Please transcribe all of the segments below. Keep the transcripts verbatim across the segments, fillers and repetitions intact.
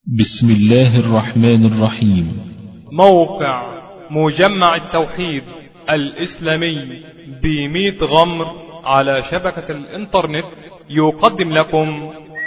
بسم الله الرحمن الرحيم. موقع مجمع التوحيد الإسلامي بميت غمر على شبكة الإنترنت يقدم لكم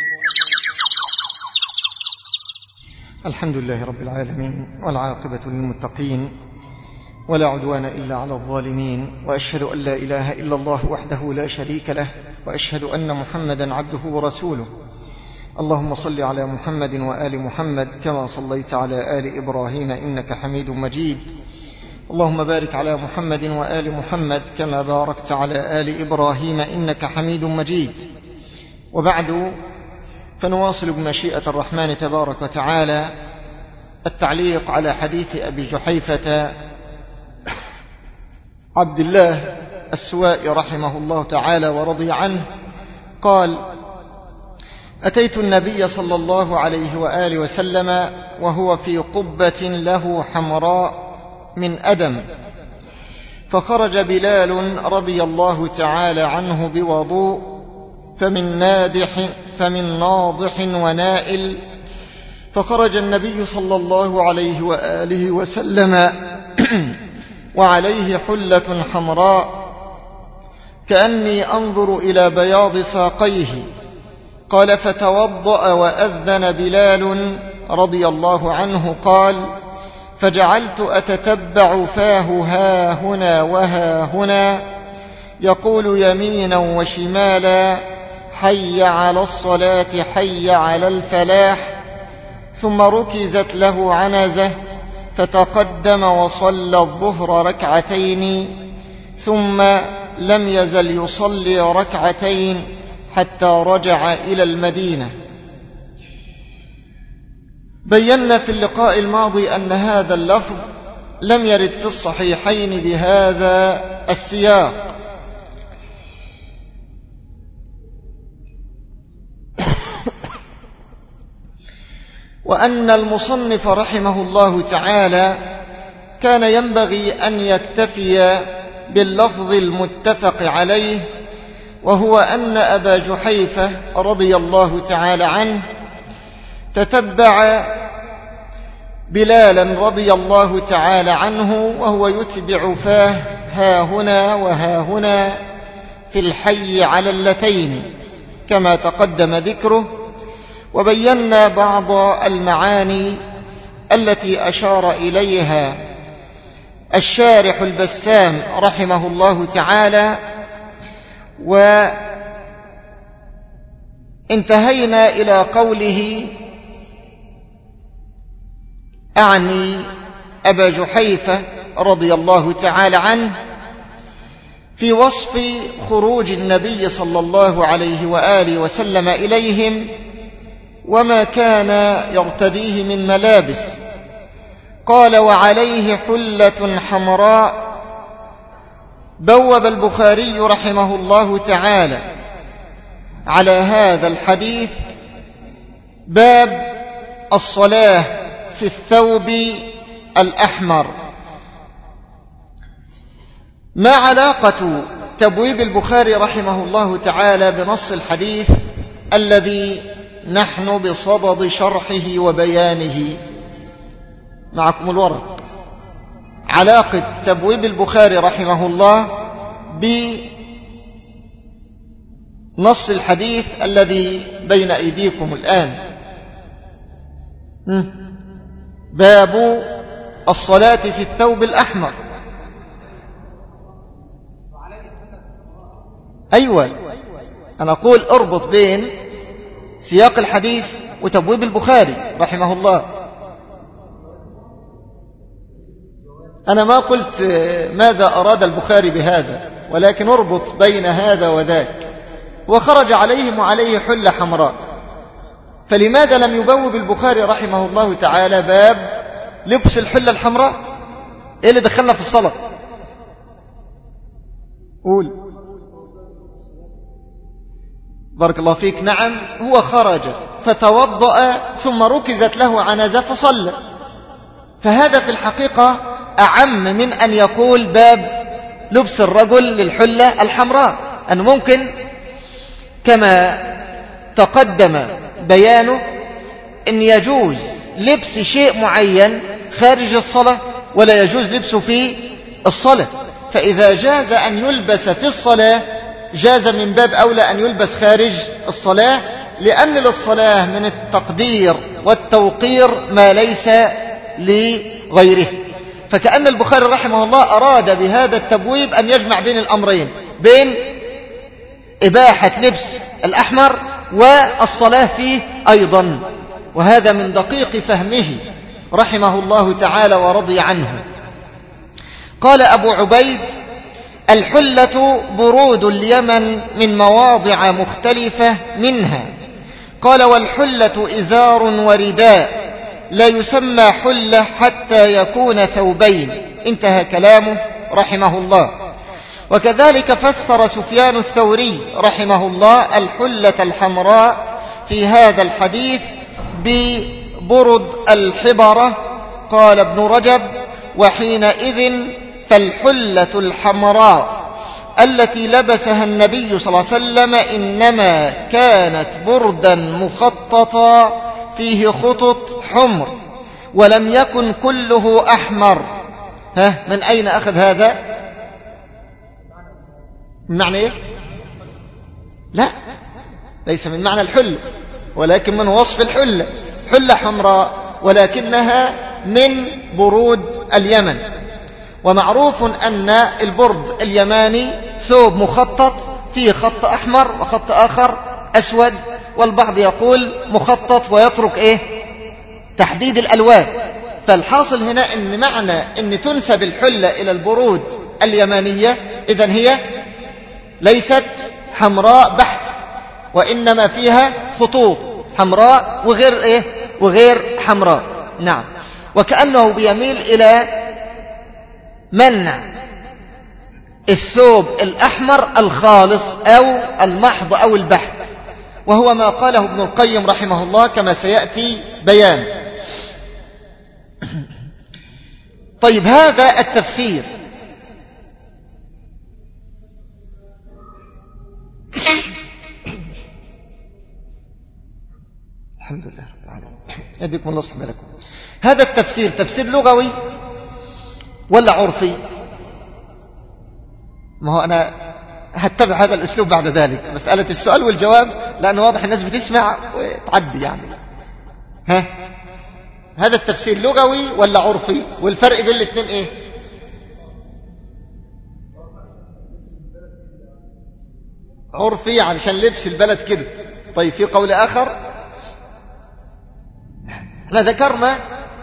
الحمد لله رب العالمين، والعاقبة للمتقين، ولا عدوان إلا على الظالمين، وأشهد أن لا إله إلا الله وحده لا شريك له، وأشهد أن محمدا عبده ورسوله. اللهم صل على محمد وآل محمد كما صليت على آل إبراهيم إنك حميد مجيد. اللهم بارك على محمد وآل محمد كما باركت على آل إبراهيم إنك حميد مجيد. وبعد، فنواصل بمشيئة الرحمن تبارك وتعالى التعليق على حديث أبي جحيفة عبد الله السوائي رحمه الله تعالى ورضي عنه قال: أتيت النبي صلى الله عليه وآله وسلم وهو في قبة له حمراء من أدم، فخرج بلال رضي الله تعالى عنه بوضوء، فمن نادح فمن ناضح ونائل، فخرج النبي صلى الله عليه وآله وسلم وعليه حلة حمراء كأني أنظر إلى بياض ساقيه. قال: فتوضأ وأذن بلال رضي الله عنه قال: فجعلت أتتبع فاه ها هنا وها هنا يقول يمينا وشمالا: حي على الصلاة حي على الفلاح. ثم ركزت له عنزة فتقدم وصلى الظهر ركعتين، ثم لم يزل يصلي ركعتين حتى رجع إلى المدينة. بينا في اللقاء الماضي أن هذا اللفظ لم يرد في الصحيحين بهذا السياق، وأن المصنف رحمه الله تعالى كان ينبغي أن يكتفي باللفظ المتفق عليه، وهو أن أبا جحيفة رضي الله تعالى عنه تتبع بلالا رضي الله تعالى عنه وهو يتبع فاه ها هنا وها هنا في الحي على اللتين كما تقدم ذكره. وبينا بعض المعاني التي أشار إليها الشارح البسام رحمه الله تعالى، وانتهينا إلى قوله أعني أبا جحيفة رضي الله تعالى عنه في وصف خروج النبي صلى الله عليه وآله وسلم إليهم وما كان يرتديه من ملابس. قال: وعليه حلة حمراء. بوب البخاري رحمه الله تعالى على هذا الحديث باب الصلاة في الثوب الأحمر. ما علاقة تبويب البخاري رحمه الله تعالى بنص الحديث الذي نحن بصدد شرحه وبيانه؟ معكم الورق. علاقة تبويب البخاري رحمه الله بنص الحديث الذي بين أيديكم الآن، باب الصلاة في الثوب الأحمر. أيوة، أنا أقول اربط بين سياق الحديث وتبويب البخاري رحمه الله. أنا ما قلت ماذا أراد البخاري بهذا، ولكن اربط بين هذا وذاك. وخرج عليهم وعليه حلة حمراء، فلماذا لم يبوب البخاري رحمه الله تعالى باب لبس الحلة الحمراء؟ إيه اللي دخلنا في الصلاة؟ قول. بارك الله فيك. نعم، هو خرج فتوضأ ثم ركزت له عنزة فصلى، فهذا في الحقيقة أعم من أن يقول باب لبس الرجل للحلة الحمراء. أنه ممكن كما تقدم بيانه أن يجوز لبس شيء معين خارج الصلاة ولا يجوز لبسه في الصلاة. فإذا جاز أن يلبس في الصلاة جاز من باب أولى أن يلبس خارج الصلاة، لأن للصلاة من التقدير والتوقير ما ليس لغيره. فكأن البخاري رحمه الله أراد بهذا التبويب أن يجمع بين الأمرين، بين إباحة لبس الأحمر والصلاة فيه أيضا، وهذا من دقيق فهمه رحمه الله تعالى ورضي عنه. قال أبو عبيد: الحلة برود اليمن من مواضع مختلفة منها. قال: والحلة إزار ورداء، لا يسمى حلة حتى يكون ثوبين. انتهى كلامه رحمه الله. وكذلك فسر سفيان الثوري رحمه الله الحلة الحمراء في هذا الحديث ببرد الحبرة. قال ابن رجب: وحينئذ فالحلة الحمراء التي لبسها النبي صلى الله عليه وسلم إنما كانت بردا مخططا فيه خطط حمر، ولم يكن كله أحمر. ها، من أين أخذ هذا؟ من معنى إيه؟ لا، ليس من معنى الحلة، ولكن من وصف الحلة. حلة حمراء ولكنها من برود اليمن. ومعروف أن البرد اليماني ثوب مخطط فيه خط أحمر وخط آخر أسود، والبعض يقول مخطط ويترك إيه؟ تحديد الألوان. فالحاصل هنا أن معنى أن تنسب الحلة إلى البرود اليمانية، إذن هي ليست حمراء بحت، وإنما فيها خطوط حمراء وغير إيه؟ وغير حمراء. نعم. وكأنه بيميل إلى منع الثوب الأحمر الخالص أو المحض أو البحت، وهو ما قاله ابن القيم رحمه الله كما سيأتي بيان. طيب، هذا التفسير الحمد لله رب العالمين، يديكم الله صحبه لكم. هذا التفسير تفسير لغوي ولا عرفي؟ ما هو أنا هتبع هذا الأسلوب بعد ذلك، مسألة السؤال والجواب، لأنه واضح الناس بتسمع وتعدي يعني. ها، هذا التفسير لغوي ولا عرفي؟ والفرق بين الاثنين ايه؟ عرفي علشان لبس البلد كده. طيب، في قول آخر احنا ذكرنا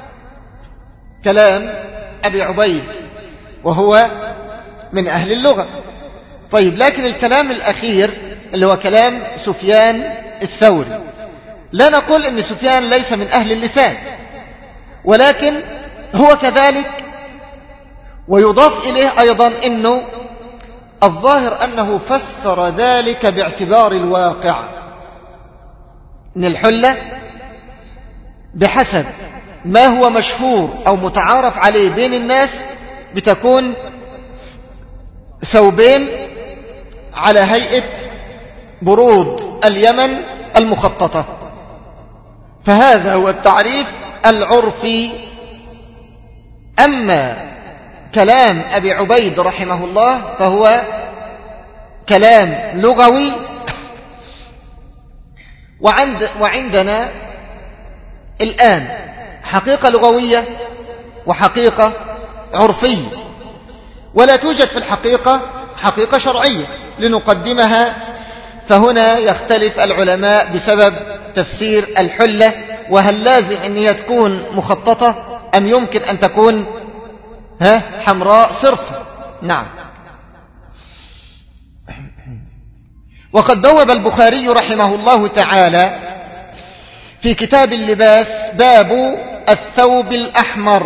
كلام أبي عبيد وهو من أهل اللغة. طيب، لكن الكلام الأخير اللي هو كلام سفيان الثوري، لا نقول أن سفيان ليس من أهل اللسان، ولكن هو كذلك. ويضاف إليه أيضا أنه الظاهر أنه فسر ذلك باعتبار الواقع، أن الحلة بحسب ما هو مشهور أو متعارف عليه بين الناس بتكون ثوبين على هيئة برود اليمن المخططة. فهذا هو التعريف العرفي. أما كلام أبي عبيد رحمه الله فهو كلام لغوي، وعند وعندنا الآن حقيقة لغوية وحقيقة عرفية، ولا توجد في الحقيقة حقيقة شرعية لنقدمها. فهنا يختلف العلماء بسبب تفسير الحلة، وهل لازم أن هي تكون مخططة أم يمكن أن تكون ها حمراء صرف. نعم. وقد بوب البخاري رحمه الله تعالى في كتاب اللباس باب الثوب الأحمر،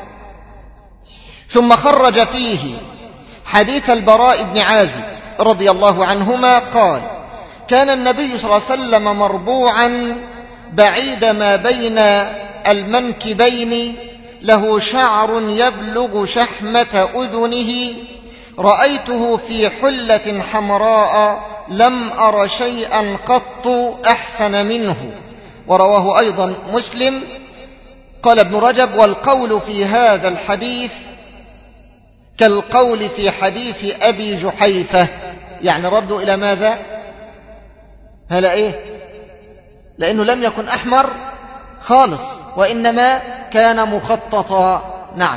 ثم خرج فيه حديث البراء بن عازب رضي الله عنهما قال: كان النبي صلى الله عليه وسلم مربوعا بعيد ما بين المنكبين، له شعر يبلغ شحمة أذنه، رأيته في حلة حمراء لم أر شيئا قط أحسن منه، ورواه أيضا مسلم. قال ابن رجب: والقول في هذا الحديث كالقول في حديث أبي جحيفة، يعني ردوا إلى ماذا؟ هلا إيه؟ لأنه لم يكن أحمر خالص، وإنما كان مخططا. نعم.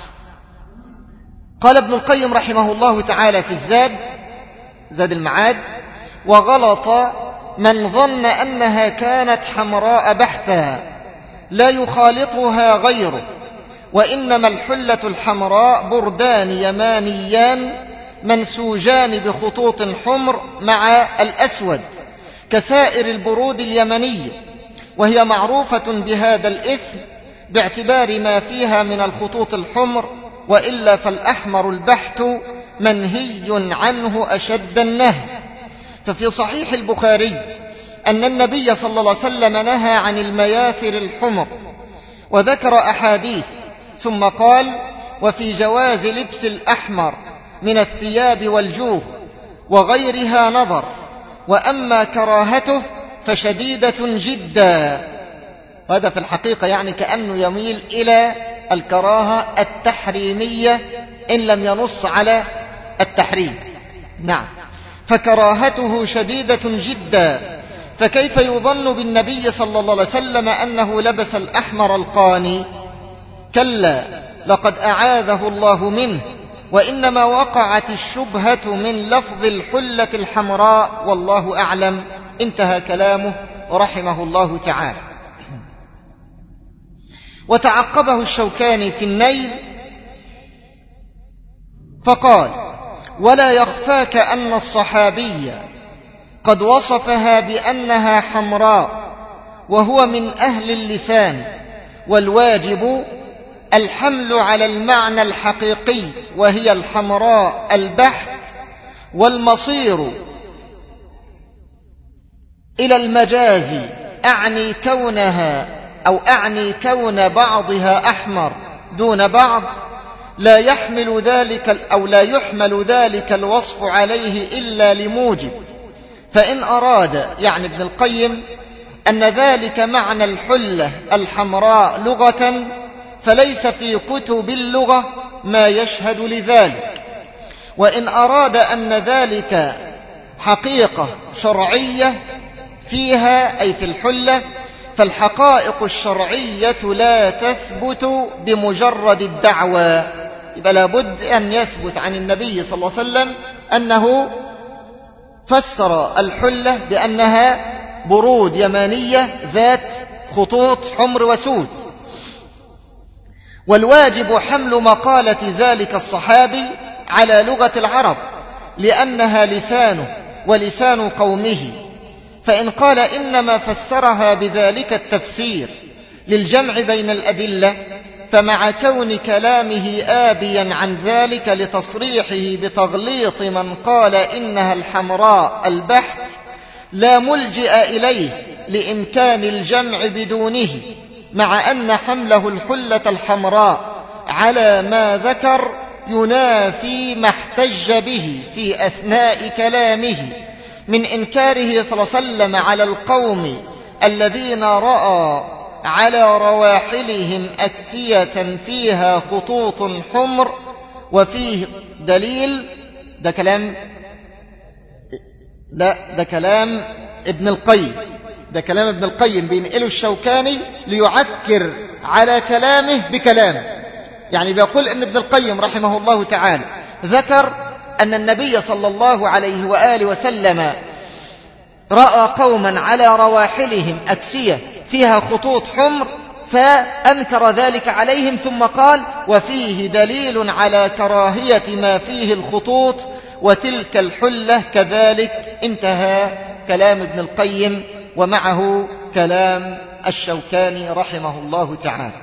قال ابن القيم رحمه الله تعالى في الزاد، زاد المعاد: وغلط من ظن أنها كانت حمراء بحتا لا يخالطها غيره، وإنما الحلة الحمراء بردان يمانيان منسوجان بخطوط حمر مع الأسود كسائر البرود اليمنية، وهي معروفة بهذا الاسم باعتبار ما فيها من الخطوط الحمر، وإلا فالأحمر البحت منهي عنه أشد النهي. ففي صحيح البخاري أن النبي صلى الله عليه وسلم نهى عن المياثر الحمر، وذكر أحاديث، ثم قال: وفي جواز لبس الأحمر من الثياب والجوف وغيرها نظر، وأما كراهته فشديدة جدا. وهذا في الحقيقة يعني كأنه يميل إلى الكراهة التحريمية إن لم ينص على التحريم. نعم. فكراهته شديدة جدا، فكيف يظن بالنبي صلى الله عليه وسلم أنه لبس الأحمر القاني؟ كلا، لقد أعاذه الله منه، وإنما وقعت الشبهة من لفظ الحلة الحمراء، والله أعلم. انتهى كلامه رحمه الله تعالى. وتعقبه الشوكاني في النيل فقال: ولا يخفاك أن الصحابي قد وصفها بأنها حمراء وهو من أهل اللسان، والواجب الحمل على المعنى الحقيقي وهي الحمراء البحت، والمصير إلى المجاز أعني كونها أو أعني كون بعضها أحمر دون بعض، لا يحمل ذلك أو لا يحمل ذلك الوصف عليه إلا لموجب. فإن أراد يعني ابن القيم أن ذلك معنى الحلة الحمراء لغة، فليس في كتب اللغة ما يشهد لذلك. وإن أراد أن ذلك حقيقة شرعية فيها أي في الحلة، فالحقائق الشرعية لا تثبت بمجرد الدعوى. يبقى لابد أن يثبت عن النبي صلى الله عليه وسلم أنه فسر الحلة بأنها برود يمانية ذات خطوط حمر وسود. والواجب حمل مقالة ذلك الصحابي على لغة العرب، لأنها لسانه ولسان قومه. فإن قال إنما فسرها بذلك التفسير للجمع بين الأدلة، فمع كون كلامه آبيا عن ذلك لتصريحه بتغليط من قال إنها الحمراء البحت، لا ملجئ إليه لإمكان الجمع بدونه، مع أن حمله الحلة الحمراء على ما ذكر ينافي ما احتج به في أثناء كلامه من إنكاره صلى الله عليه وسلم على القوم الذين رأى على رواحلهم أكسية فيها خطوط حمر وفيه دليل. ده كلام لا ده كلام ابن القيم، ده كلام ابن القيم بينقله الشوكاني ليعكر على كلامه بكلامه. يعني بيقول ان ابن القيم رحمه الله تعالى ذكر أن النبي صلى الله عليه وآله وسلم رأى قوما على رواحلهم أكسية فيها خطوط حمر فأنكر ذلك عليهم، ثم قال: وفيه دليل على كراهية ما فيه الخطوط وتلك الحلة كذلك. انتهى كلام ابن القيم، ومعه كلام الشوكاني رحمه الله تعالى.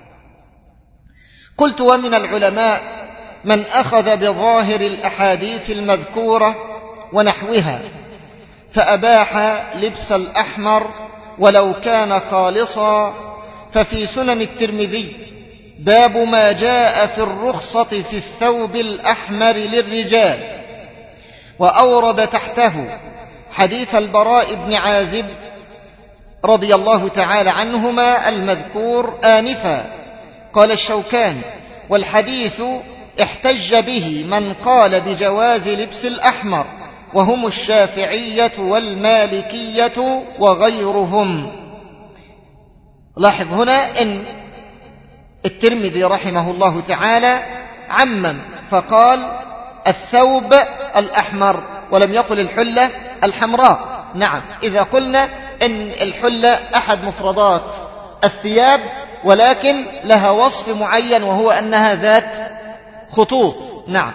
قلت: ومن العلماء من أخذ بظاهر الأحاديث المذكورة ونحوها فأباح لبس الأحمر ولو كان خالصا. ففي سنن الترمذي باب ما جاء في الرخصة في الثوب الأحمر للرجال، وأورد تحته حديث البراء بن عازب رضي الله تعالى عنهما المذكور آنفا. قال الشوكاني: والحديث احتج به من قال بجواز لبس الأحمر، وهم الشافعية والمالكية وغيرهم. لاحظ هنا أن الترمذي رحمه الله تعالى عمم فقال الثوب الأحمر ولم يقل الحلة الحمراء. نعم، إذا قلنا أن الحلة أحد مفردات الثياب، ولكن لها وصف معين وهو أنها ذات خطوط. نعم.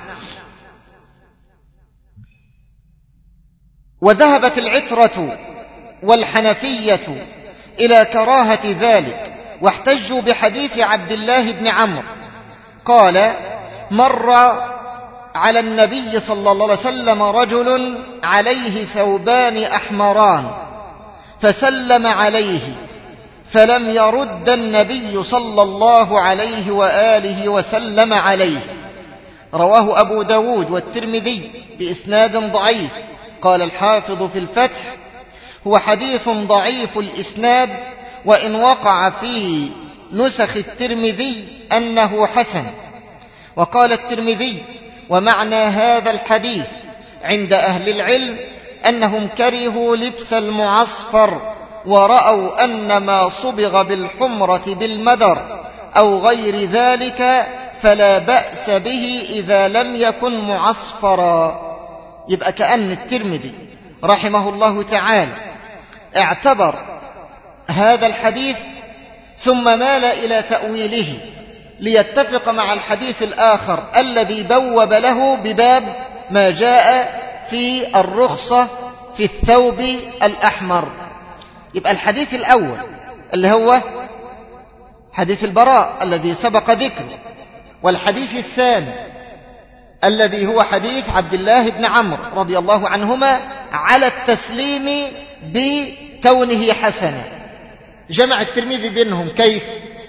وذهبت العترة والحنفية إلى كراهة ذلك، واحتجوا بحديث عبد الله بن عمرو قال: مر على النبي صلى الله عليه وسلم رجل عليه ثوبان أحمران فسلم عليه فلم يرد النبي صلى الله عليه وآله وسلم عليه. رواه أبو داود والترمذي بإسناد ضعيف. قال الحافظ في الفتح: هو حديث ضعيف الإسناد، وإن وقع في نسخ الترمذي أنه حسن. وقال الترمذي: ومعنى هذا الحديث عند أهل العلم أنهم كرهوا لبس المعصفر، ورأوا أن ما صبغ بالحمرة بالمدر أو غير ذلك فلا بأس به إذا لم يكن معصفرا. يبقى كأن الترمذي رحمه الله تعالى اعتبر هذا الحديث ثم مال إلى تأويله ليتفق مع الحديث الآخر الذي بوب له بباب ما جاء في الرخصة في الثوب الأحمر. يبقى الحديث الأول اللي هو حديث البراء الذي سبق ذكره، والحديث الثاني الذي هو حديث عبد الله بن عمرو رضي الله عنهما على التسليم بكونه حسنا. جمع الترمذي بينهم كيف؟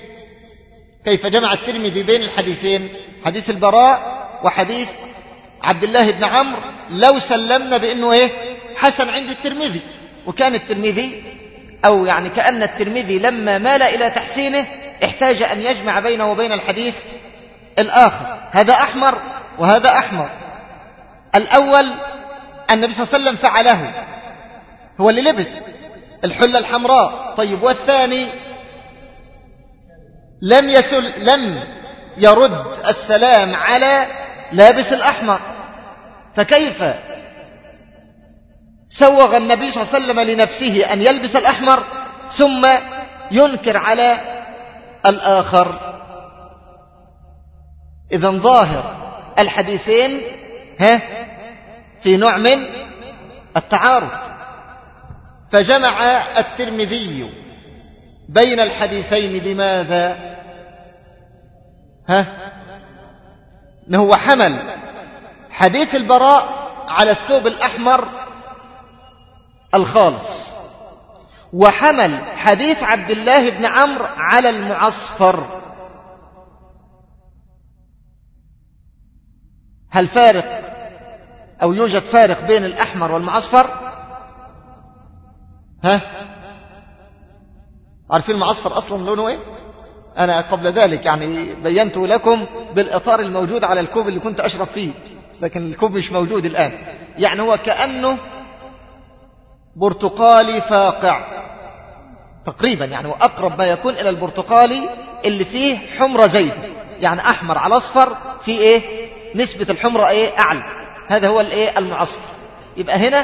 كيف جمع الترمذي بين الحديثين، حديث البراء وحديث عبد الله بن عمرو؟ لو سلمنا بأنه إيه؟ حسن عند الترمذي، وكان الترمذي أو يعني كأن الترمذي لما مال إلى تحسينه احتاج أن يجمع بينه وبين الحديث الآخر. هذا أحمر وهذا أحمر. الأول النبي صلى الله عليه وسلم فعله، هو اللي لبس الحلة الحمراء. طيب، والثاني لم يسل لم يرد السلام على لابس الأحمر. فكيف سوغ النبي صلى الله عليه وسلم لنفسه أن يلبس الأحمر ثم ينكر على الآخر؟ إذن ظاهر الحديثين ها في نوع من التعارض. فجمع الترمذي بين الحديثين بماذا؟ ها هو حمل حديث البراء على الثوب الأحمر الخالص، وحمل حديث عبد الله بن عمرو على المعصفر. هل فارق أو يوجد فارق بين الأحمر والمعصفر؟ ها عارفين المعصفر أصلا لونه إيه؟ أنا قبل ذلك يعني بينت لكم بالإطار الموجود على الكوب اللي كنت أشرب فيه، لكن الكوب مش موجود الآن. يعني هو كأنه برتقالي فاقع تقريبا، يعني هو أقرب ما يكون إلى البرتقالي اللي فيه حمرة زيت، يعني أحمر على أصفر في إيه نسبة الحمرة إيه أعلى. هذا هو الإيه المعصفر. يبقى هنا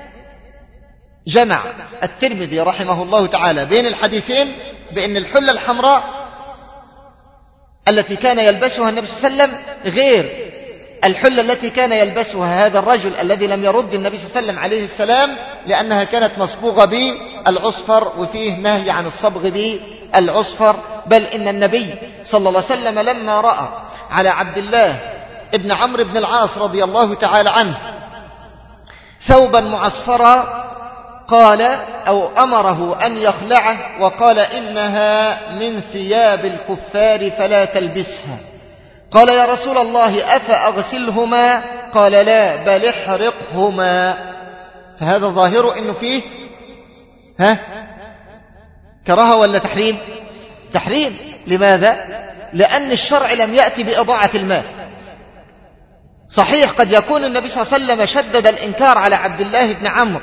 جمع الترمذي رحمه الله تعالى بين الحديثين بأن الحلة الحمراء التي كان يلبسها النبي صلى الله عليه وسلم غير الحلة التي كان يلبسها هذا الرجل الذي لم يرد النبي صلى الله عليه وسلم عليه السلام، لأنها كانت مصبوغة بالعصفر، وفيه نهي عن الصبغ بالعصفر. بل إن النبي صلى الله عليه وسلم لما رأى على عبد الله ابن عمرو بن العاص رضي الله تعالى عنه ثوبا معصفرا قال أو أمره أن يخلعه، وقال: إنها من ثياب الكفار فلا تلبسها. قال: يا رسول الله أفأغسلهما؟ قال: لا، بل احرقهما. فهذا ظاهره إنه فيه ها كراهة ولا تحريم؟ تحريم. لماذا؟ لأن الشرع لم يأتي بإضاعة المال. صحيح قد يكون النبي صلى الله عليه وسلم شدد الإنكار على عبد الله بن عمرو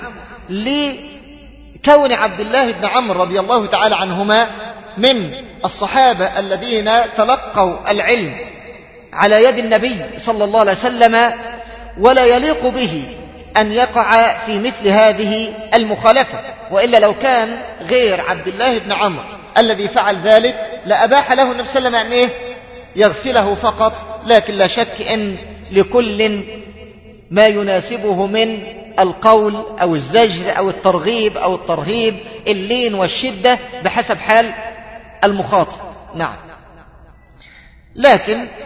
لكون عبد الله بن عمرو رضي الله تعالى عنهما من الصحابة الذين تلقوا العلم على يد النبي صلى الله عليه وسلم، ولا يليق به أن يقع في مثل هذه المخالفة. وإلا لو كان غير عبد الله بن عمرو الذي فعل ذلك لأباح له النبي صلى الله عليه وسلم أن إيه؟ يغسله فقط. لكن لا شك أن لكل ما يناسبه من القول أو الزجر أو الترغيب أو الترهيب، اللين والشدة بحسب حال المخاطب. نعم. لكن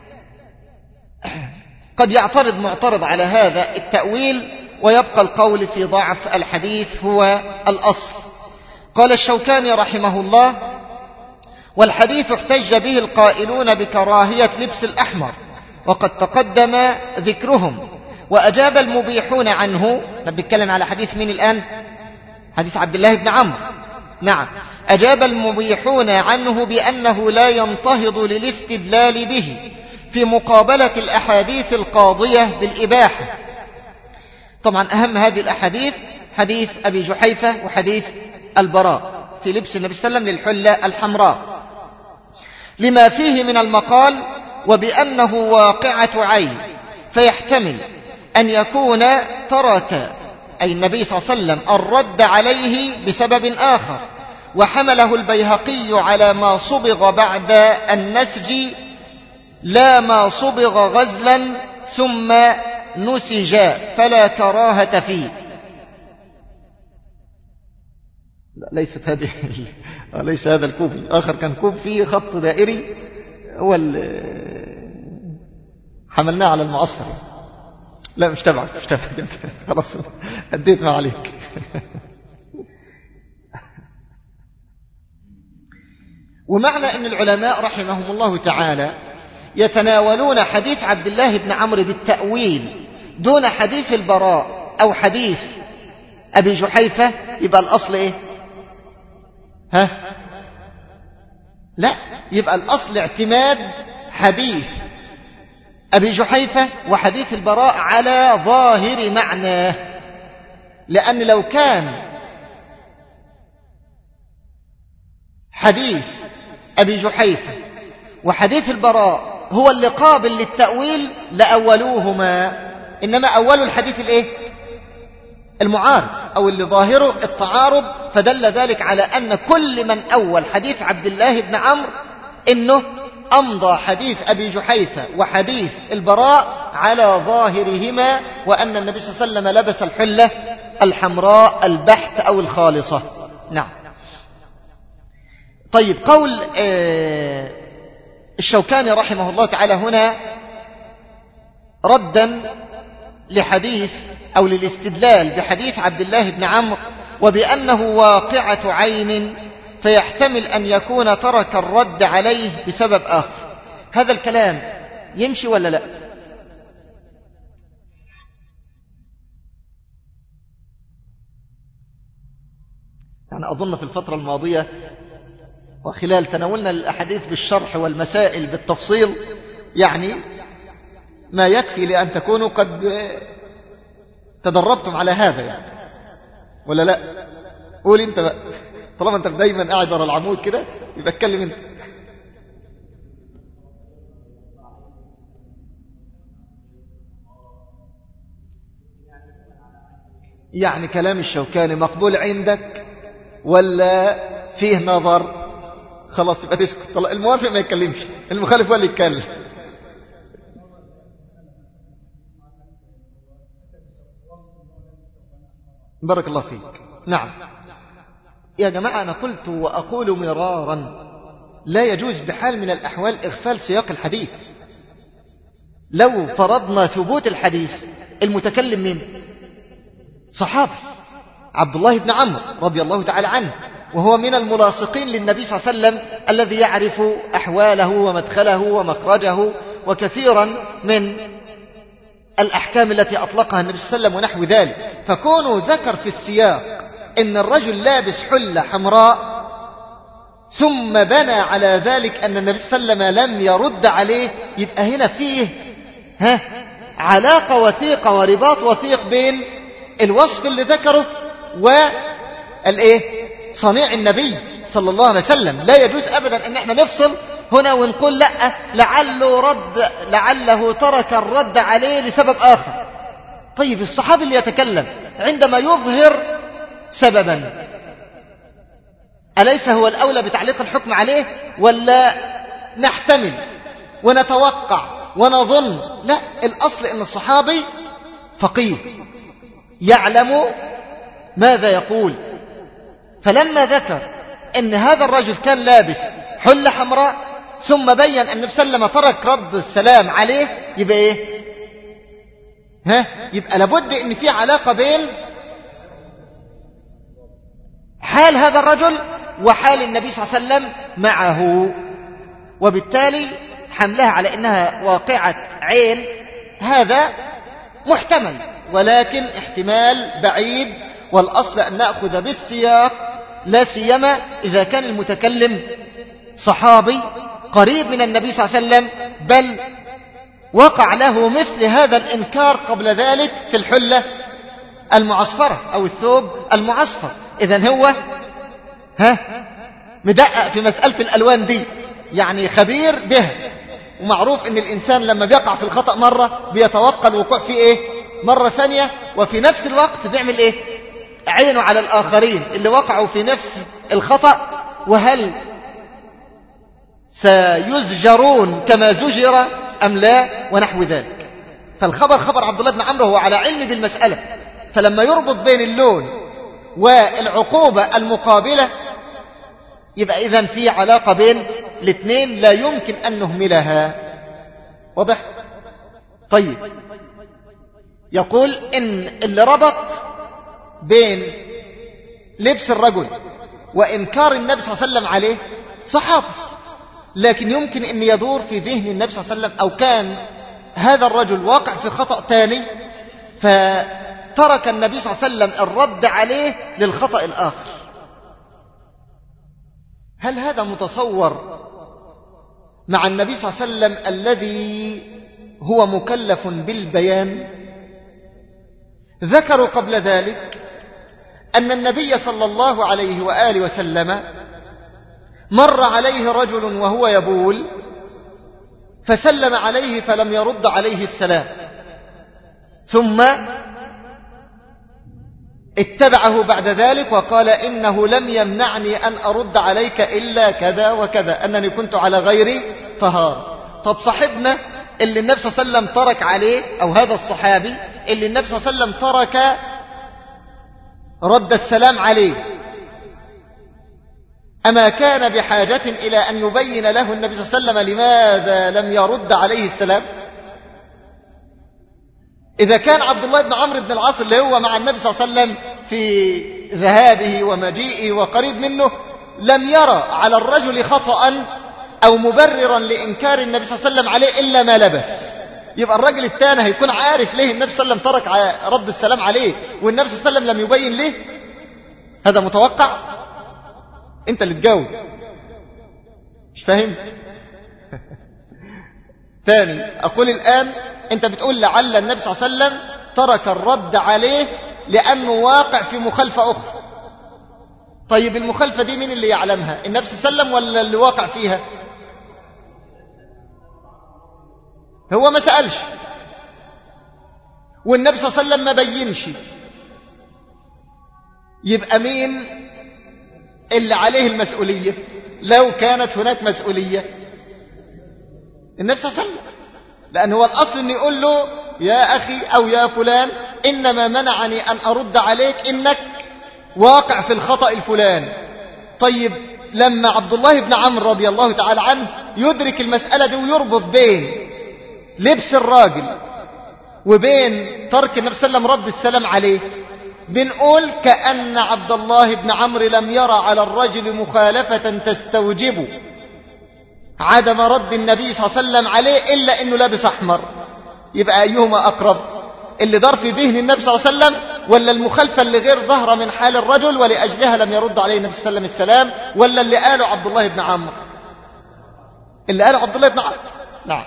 قد يعترض معترض على هذا التأويل ويبقى القول في ضعف الحديث هو الأصل. قال الشوكاني رحمه الله: والحديث احتج به القائلون بكراهية لبس الأحمر وقد تقدم ذكرهم، وأجاب المبيحون عنه. نتكلم على حديث مين الآن؟ حديث عبد الله بن عمرو. نعم. أجاب المبيحون عنه بأنه لا ينتهض للاستدلال به في مقابلة الأحاديث القاضية بالإباحة. طبعا أهم هذه الأحاديث حديث أبي جحيفة وحديث البراء في لبس النبي صلى الله عليه وسلم للحلة الحمراء، لما فيه من المقال وبأنه واقعة عين، فيحتمل أن يكون ترك أي النبي صلى الله عليه وسلم الرد عليه بسبب آخر، وحمله البيهقي على ما صبغ بعد النسج لا ما صبغ غزلا ثم نسج فلا كراهة فيه. لا ليست هذه ليس هذا الكوب، الآخر كان كوب فيه خط دائري هو حملناه على المعصفر. لا مش تبعك مش تبعك خلاص اديت ما عليك. ومعنى أن العلماء رحمهم الله تعالى يتناولون حديث عبد الله بن عمرو بالتأويل دون حديث البراء أو حديث أبي جحيفة، يبقى الأصل إيه؟ ها؟ لا، يبقى الأصل اعتماد حديث أبي جحيفة وحديث البراء على ظاهر معناه. لأن لو كان حديث أبي جحيفة وحديث البراء هو اللي قابل للتأويل لأولوهما، إنما أولوا الحديث الإيه؟ المعارض أو اللي ظاهره التعارض، فدل ذلك على أن كل من أول حديث عبد الله بن عمرو إنه أمضى حديث أبي جحيفة وحديث البراء على ظاهرهما، وأن النبي صلى الله عليه وسلم لبس الحلة الحمراء البحت أو الخالصة. نعم. طيب، قول آه الشوكاني رحمه الله تعالى هنا ردا لحديث أو للاستدلال بحديث عبد الله بن عمرو وبأنه واقعة عين، فيحتمل أن يكون ترك الرد عليه بسبب آخر. هذا الكلام يمشي ولا لا؟ يعني أظن في الفترة الماضية وخلال تناولنا الأحاديث بالشرح والمسائل بالتفصيل يعني ما يكفي لأن تكونوا قد تدربتم على هذا يعني. ولا لا؟ قول انت بقى، طالما انت دايما قاعد ورا العمود كده يبقى اتكلم انت. يعني كلام الشوكاني مقبول عندك ولا فيه نظر؟ خلاص يبقى تسكت. الموافق ما يتكلمش، المخالف هو اللي يتكلم. بارك الله فيك. نعم يا جماعة، أنا قلت وأقول مرارا لا يجوز بحال من الأحوال إغفال سياق الحديث. لو فرضنا ثبوت الحديث، المتكلم من صحابي عبد الله بن عمرو رضي الله تعالى عنه، وهو من الملاصقين للنبي صلى الله عليه وسلم الذي يعرف أحواله ومدخله ومخرجه وكثيرا من الأحكام التي أطلقها النبي صلى الله عليه وسلم ونحو ذلك. فكونه ذكر في السياق إن الرجل لابس حلة حمراء ثم بنى على ذلك أن النبي صلى الله عليه وسلم لم يرد عليه، يبقى هنا فيه ها علاقة وثيقة ورباط وثيق بين الوصف اللي ذكره والإيه صنيع النبي صلى الله عليه وسلم. لا يجوز أبدا أن احنا نفصل هنا ونقول لا لعله رد لعله ترك الرد عليه لسبب آخر. طيب الصحابي اللي يتكلم عندما يظهر سببا أليس هو الأولى بتعليق الحكم عليه، ولا نحتمل ونتوقع ونظن؟ لا، الأصل أن الصحابي فقيه يعلم ماذا يقول. فلما ذكر أن هذا الرجل كان لابس حلة حمراء ثم بين أن النبي صلى الله عليه وسلم ترك رد السلام عليه، يبقى إيه؟ ها؟ يبقى لابد أن في علاقة بين حال هذا الرجل وحال النبي صلى الله عليه وسلم معه، وبالتالي حملها على أنها واقعة عين هذا محتمل، ولكن احتمال بعيد، والأصل أن نأخذ بالسياق، لا سيما إذا كان المتكلم صحابي قريب من النبي صلى الله عليه وسلم، بل وقع له مثل هذا الإنكار قبل ذلك في الحلة المعصفرة أو الثوب المعصفر. إذن هو ها مدقق في مسألة الألوان دي، يعني خبير بها، ومعروف ان الإنسان لما بيقع في الخطأ مرة بيتوقع الوقوع في ايه مرة ثانية، وفي نفس الوقت بيعمل ايه عينه على الآخرين اللي وقعوا في نفس الخطأ، وهل سيزجرون كما زجر أم لا ونحو ذلك. فالخبر خبر عبد الله بن عمرو هو على علم بالمسألة، فلما يربط بين اللون والعقوبة المقابلة يبقى إذن في علاقة بين الاثنين لا يمكن أن نهملها. واضح؟ طيب، يقول إن اللي ربط بين لبس الرجل وإنكار النبي صلى الله عليه وسلم عليه صحابي، لكن يمكن أن يدور في ذهن النبي صلى الله عليه وسلم، أو كان هذا الرجل واقع في خطأ تاني فترك النبي صلى الله عليه وسلم الرد عليه للخطأ الآخر. هل هذا متصور مع النبي صلى الله عليه وسلم الذي هو مكلف بالبيان؟ ذكروا قبل ذلك أن النبي صلى الله عليه وآله وسلم مر عليه رجل وهو يبول فسلم عليه فلم يرد عليه السلام، ثم اتبعه بعد ذلك وقال إنه لم يمنعني أن أرد عليك إلا كذا وكذا، أنني كنت على غير طهارة. طب صاحبنا اللي النبي صلى الله عليه وسلم ترك عليه، أو هذا الصحابي اللي النبي صلى الله عليه وسلم ترك رد السلام عليه، أما كان بحاجة إلى أن يبين له النبي صلى الله عليه وسلم لماذا لم يرد عليه السلام؟ إذا كان عبد الله بن عمرو بن العاص اللي هو مع النبي صلى الله عليه وسلم في ذهابه ومجيئه وقريب منه لم يرى على الرجل خطأ أو مبررا لإنكار النبي صلى الله عليه وسلم عليه إلا ما لبس، يبقى الرجل الثاني هيكون عارف ليه النبي صلى الله عليه وسلم ترك رد السلام عليه والنبي صلى الله عليه وسلم لم يبين ليه؟ هذا متوقع؟ انت اللي تجاوب. مش فاهم؟ ثاني أقول الآن انت بتقول لعل النبي صلى الله عليه وسلم ترك الرد عليه لأنه واقع في مخالفة أخرى. طيب المخالفة دي مين اللي يعلمها؟ النبي صلى الله عليه وسلم ولا اللي واقع فيها؟ هو ما سألش والنبي صلى الله عليه وسلم ما بينش، يبقى مين اللي عليه المسؤولية لو كانت هناك مسؤولية؟ النبي صلى الله عليه وسلم، لأن هو الأصل أن يقول له يا أخي أو يا فلان إنما منعني أن أرد عليك إنك واقع في الخطأ الفلان. طيب لما عبد الله بن عمرو رضي الله تعالى عنه يدرك المسألة دي ويربط بين لبس الراجل وبين ترك النبي صلى الله عليه وسلم رد السلام عليه، بنقول كأن عبد الله بن عمرو لم يرى على الرجل مخالفة تستوجب عدم رد النبي صلى الله عليه وسلم عليه إلا أنه لابس أحمر. يبقى أيهما أقرب؟ اللي دار في ذهن النبي صلى الله عليه وسلم ولا المخالفة اللي غير ظاهرة من حال الرجل ولأجلها لم يرد عليه النبي صلى الله عليه وسلم السلام، ولا اللي قاله عبد الله بن عمرو؟ اللي قاله عبد الله بن عمرو. نعم.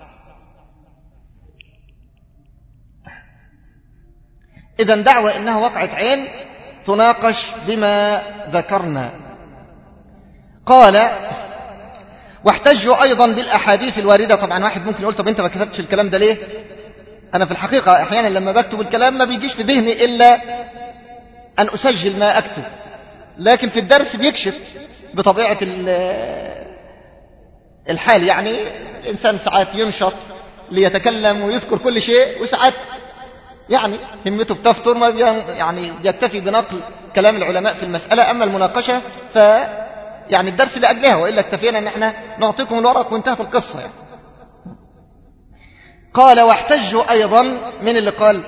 إذن دعوة إنها وقعت عين تناقش بما ذكرنا. قال واحتجوا أيضا بالأحاديث الواردة. طبعا واحد ممكن يقول طب أنت ما كتبتش الكلام ده ليه؟ أنا في الحقيقة أحيانا لما بكتب الكلام ما بيجيش في ذهني إلا أن أسجل ما أكتب، لكن في الدرس بيكشف بطبيعة الحال. يعني الإنسان ساعات ينشط ليتكلم ويذكر كل شيء، وساعات يعني همته بتفتر ما يعني يكتفي بنقل كلام العلماء في المسألة. أما المناقشة ف يعني الدرس لأجلها، وإلا اكتفينا أن احنا نعطيكم الورق وانتهت القصة يعني. قال واحتجوا أيضا. من اللي قال؟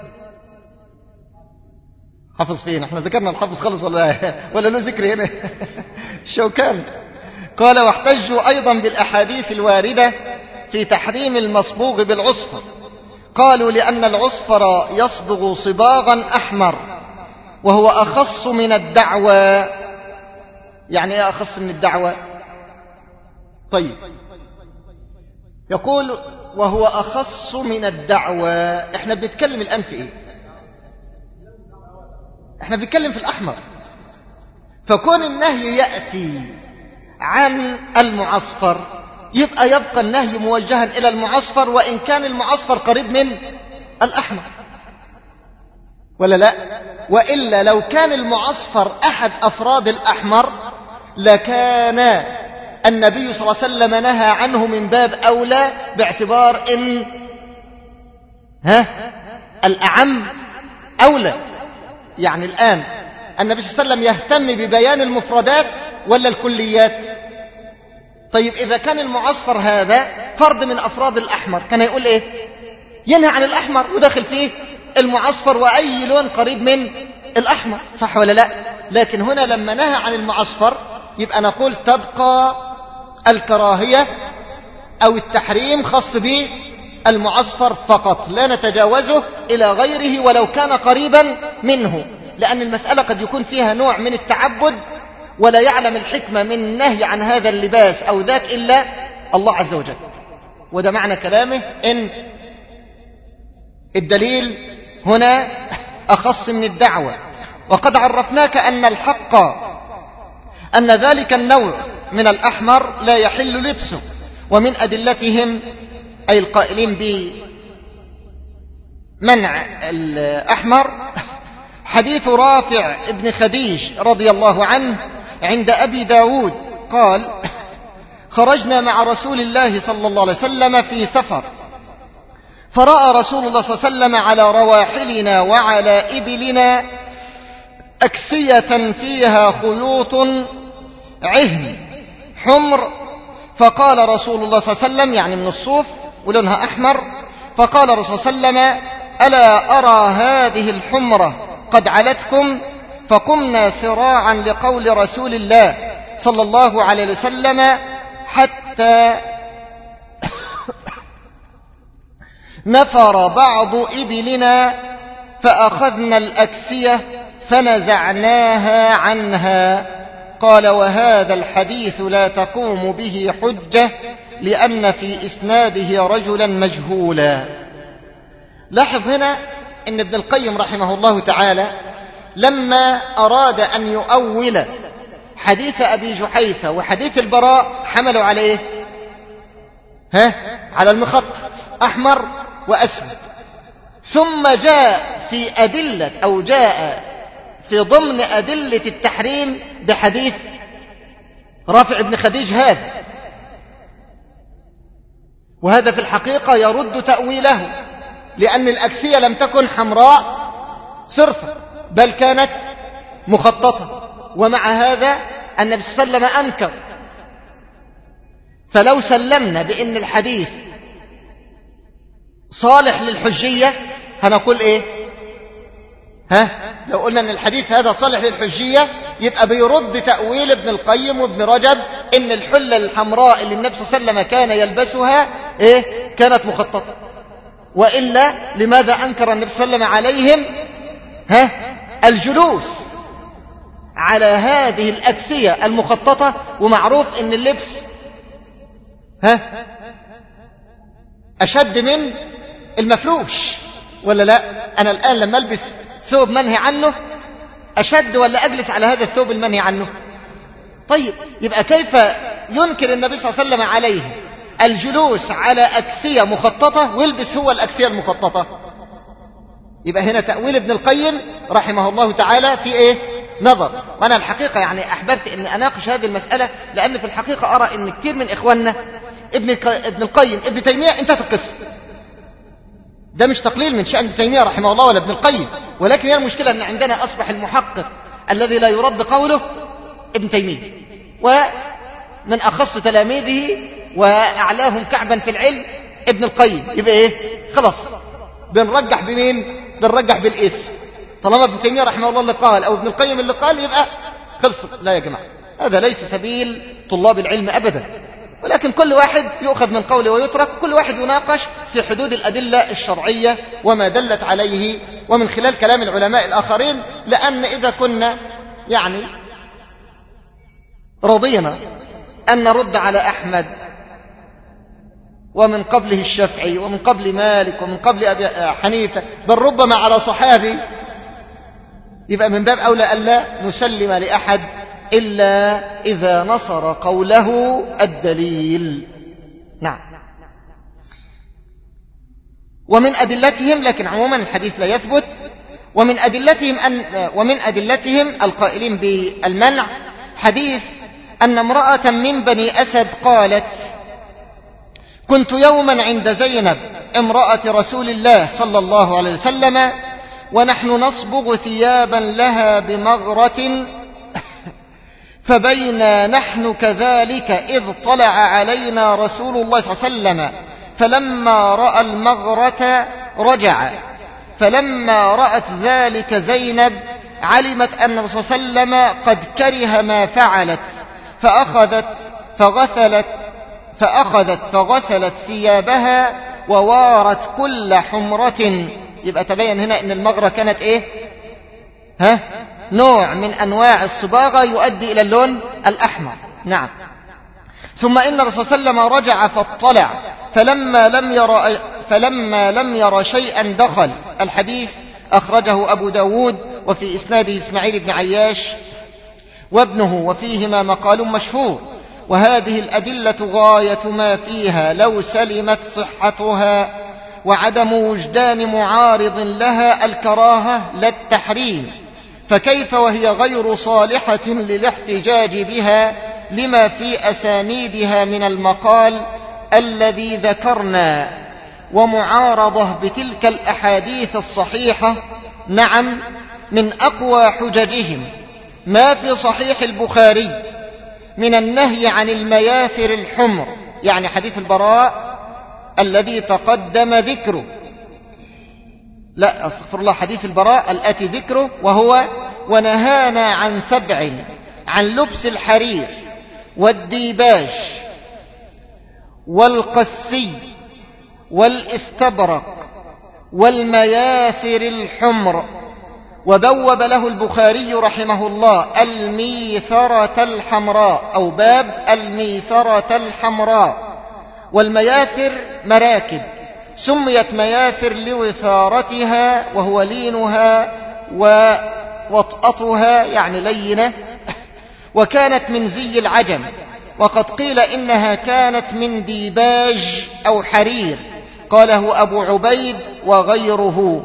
حافظ فين؟ احنا ذكرنا الحافظ خلص ولا ولا له ذكر هنا؟ الشوكاني. قال واحتجوا أيضا بالأحاديث الواردة في تحريم المصبوغ بالعصفر. قالوا لأن العصفر يصبغ صباغا أحمر وهو أخص من الدعوى. يعني ايه أخص من الدعوى؟ طيب يقول وهو أخص من الدعوى. احنا بنتكلم الآن في ايه؟ احنا بنتكلم في الأحمر. فكون النهي يأتي عن المعصفر يبقى يبقى النهي موجها إلى المعصفر، وإن كان المعصفر قريب من الأحمر، ولا لا؟ وإلا لو كان المعصفر أحد أفراد الأحمر لكان النبي صلى الله عليه وسلم نهى عنه من باب أولى، باعتبار إن ها الأعم أولى. يعني الآن النبي صلى الله عليه وسلم يهتم ببيان المفردات ولا الكليات؟ طيب إذا كان المعصفر هذا فرد من أفراد الأحمر كان يقول إيه؟ ينهى عن الأحمر وداخل فيه المعصفر وأي لون قريب من الأحمر، صح ولا لا؟ لكن هنا لما نهى عن المعصفر يبقى نقول تبقى الكراهية أو التحريم خاص بالمعصفر فقط، لا نتجاوزه إلى غيره ولو كان قريبا منه، لأن المسألة قد يكون فيها نوع من التعبد ولا يعلم الحكمة من النهي عن هذا اللباس أو ذاك إلا الله عز وجل. وده معنى كلامه إن الدليل هنا أخص من الدعوة. وقد عرفناك أن الحق أن ذلك النوع من الأحمر لا يحل لبسه، ومن أدلتهم أي القائلين بمنع الأحمر حديث رافع ابن خديج رضي الله عنه عند أبي داود قال خرجنا مع رسول الله صلى الله عليه وسلم في سفر، فرأى رسول الله صلى الله عليه وسلم على رواحلنا وعلى إبلنا أكسية فيها خيوط عهن حمر، فقال رسول الله صلى الله عليه وسلم يعني من الصوف ولونها أحمر، فقال رسول الله صلى الله عليه وسلم ألا أرى هذه الحمرة قد علتكم؟ فقمنا سراعا لقول رسول الله صلى الله عليه وسلم حتى نفر بعض إبلنا فأخذنا الأكسية فنزعناها عنها. قال وهذا الحديث لا تقوم به حجة لأن في إسناده رجلا مجهولا. لاحظ هنا ان ابن القيم رحمه الله تعالى لما أراد أن يؤول حديث أبي جحيفة وحديث البراء حملوا على إيه؟ ها؟ على المخط أحمر وأسود، ثم جاء في أدلة أو جاء في ضمن أدلة التحريم بحديث رافع بن خديج هذا، وهذا في الحقيقة يرد تأويله، لأن الأكسية لم تكن حمراء صرفة بل كانت مخططة، ومع هذا النبي صلى الله عليه وسلم أنكر. فلو سلمنا بأن الحديث صالح للحجية هنقول إيه؟ ها؟ لو قلنا أن الحديث هذا صالح للحجية يبقى بيرد تأويل ابن القيم وابن رجب إن الحلة الحمراء اللي النبي صلى الله عليه وسلم كان يلبسها إيه؟ كانت مخططة. وإلا لماذا أنكر النبي صلى الله عليه وسلم عليهم ها الجلوس على هذه الأكسية المخططة، ومعروف ان اللبس ها أشد من المفروش ولا لا؟ أنا الآن لما ألبس ثوب منهي عنه أشد ولا أجلس على هذا الثوب المنهي عنه؟ طيب يبقى كيف ينكر النبي صلى الله عليه وسلم عليه الجلوس على أكسية مخططة ويلبس هو الأكسية المخططة؟ يبقى هنا تأويل ابن القيم رحمه الله تعالى في إيه نظر. وأنا الحقيقة يعني أحببت أن أناقش هذه المسألة، لأن في الحقيقة أرى أن كثير من إخواننا ابن ابن القيم ابن تيمية انتهت القصة. ده مش تقليل من شأن ابن تيمية رحمه الله ولا ابن القيم، ولكن هي المشكلة أن عندنا أصبح المحقق الذي لا يرد قوله ابن تيمية، ومن أخص تلاميذه وأعلاهم كعبا في العلم ابن القيم. يبقى إيه خلاص بنرجح بمين؟ بنرجح بالاسم. طالما ابن تيمية رحمه الله اللي قال أو ابن القيم اللي قال يبقى خلصت. لا يا جماعة، هذا ليس سبيل طلاب العلم أبدا، ولكن كل واحد يؤخذ من قوله ويترك، كل واحد يناقش في حدود الأدلة الشرعية وما دلت عليه ومن خلال كلام العلماء الآخرين. لأن إذا كنا يعني رضينا أن نرد على أحمد ومن قبله الشافعي ومن قبل مالك ومن قبل أبي حنيفة بل ربما على صحابي، يبقى من باب أولى ألا نسلم لأحد إلا إذا نصر قوله الدليل. نعم. ومن أدلتهم، لكن عموما الحديث لا يثبت، ومن أدلتهم أن ومن أدلتهم القائلين بالمنع حديث أن امرأة من بني أسد قالت: كنت يوما عند زينب امرأة رسول الله صلى الله عليه وسلم ونحن نصبغ ثيابا لها بمغرة، فبينا نحن كذلك إذ طلع علينا رسول الله صلى الله عليه وسلم، فلما رأى المغرة رجع، فلما رأت ذلك زينب علمت أن الرسول صلى الله عليه وسلم قد كره ما فعلت، فأخذت فغسلت فأخذت فغسلت ثيابها ووارت كل حمرة. يبقى تبين هنا أن المغرة كانت إيه؟ ها؟ نوع من أنواع الصباغة يؤدي إلى اللون الأحمر. نعم. ثم إن الرسول صلى الله عليه وسلم رجع فاطلع، فلما لم يرى فلما لم يرى شيئا دخل. الحديث أخرجه أبو داود وفي إسناده إسماعيل بن عياش وابنه، وفيهما مقال مشهور. وهذه الأدلة غاية ما فيها لو سلمت صحتها وعدم وجدان معارض لها الكراهة لا التحريم، فكيف وهي غير صالحة للاحتجاج بها لما في أسانيدها من المقال الذي ذكرنا ومعارضة بتلك الأحاديث الصحيحة. نعم، من أقوى حججهم ما في صحيح البخاري من النهي عن المياثر الحمر، يعني حديث البراء الذي تقدم ذكره، لا أستغفر الله، حديث البراء الآتي ذكره، وهو: ونهانا عن سبع، عن لبس الحرير والديباج والقسي والاستبرق والمياثر الحمر. وبوب له البخاري رحمه الله الميثرة الحمراء، أو باب الميثرة الحمراء. والمياثر مراكب، سميت مياثر لوثارتها وهو لينها ووطأتها يعني لينة، وكانت من زي العجم. وقد قيل إنها كانت من ديباج أو حرير، قاله أبو عبيد وغيره.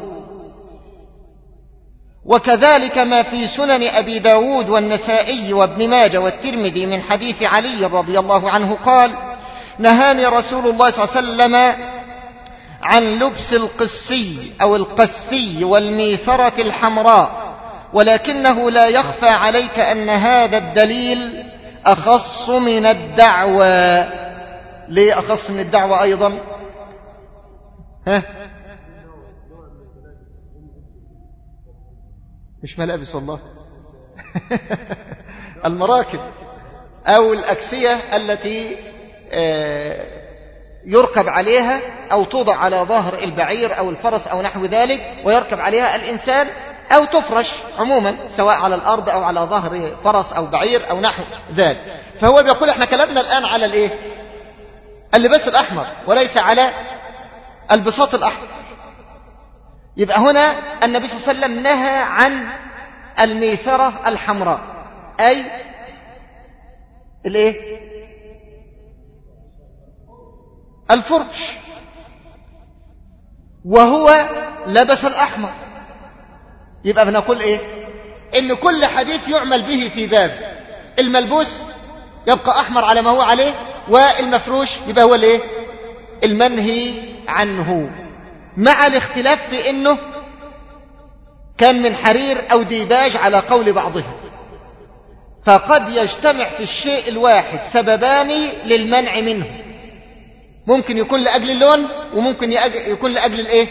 وكذلك ما في سنن أبي داود والنسائي وابن ماجه والترمذي من حديث علي رضي الله عنه قال: نهاني رسول الله صلى الله عليه وسلم عن لبس القسي أو القسي والميثرة الحمراء، ولكنه لا يخفى عليك أن هذا الدليل أخص من الدعوة. ليه أخص من الدعوة أيضا؟ ها؟ مش ملابس والله المراكب أو الأكسية التي يركب عليها أو توضع على ظهر البعير أو الفرس أو نحو ذلك ويركب عليها الإنسان، أو تفرش عموما سواء على الأرض أو على ظهر فرس أو بعير أو نحو ذلك. فهو بيقول احنا كلامنا الآن على الايه؟ اللباس الأحمر وليس على البساط الأحمر. يبقى هنا النبي صلى الله عليه وسلم نهى عن الميثرة الحمراء، أي الايه؟ الفرش، وهو لبس الأحمر. يبقى بنقول ايه؟ ان كل حديث يعمل به في باب الملبوس يبقى أحمر على ما هو عليه، والمفروش يبقى هو الايه؟ المنهي عنه، مع الاختلاف في انه كان من حرير او ديباج على قول بعضهم. فقد يجتمع في الشيء الواحد سببان للمنع منه، ممكن يكون لأجل اللون وممكن يكون لأجل الايه؟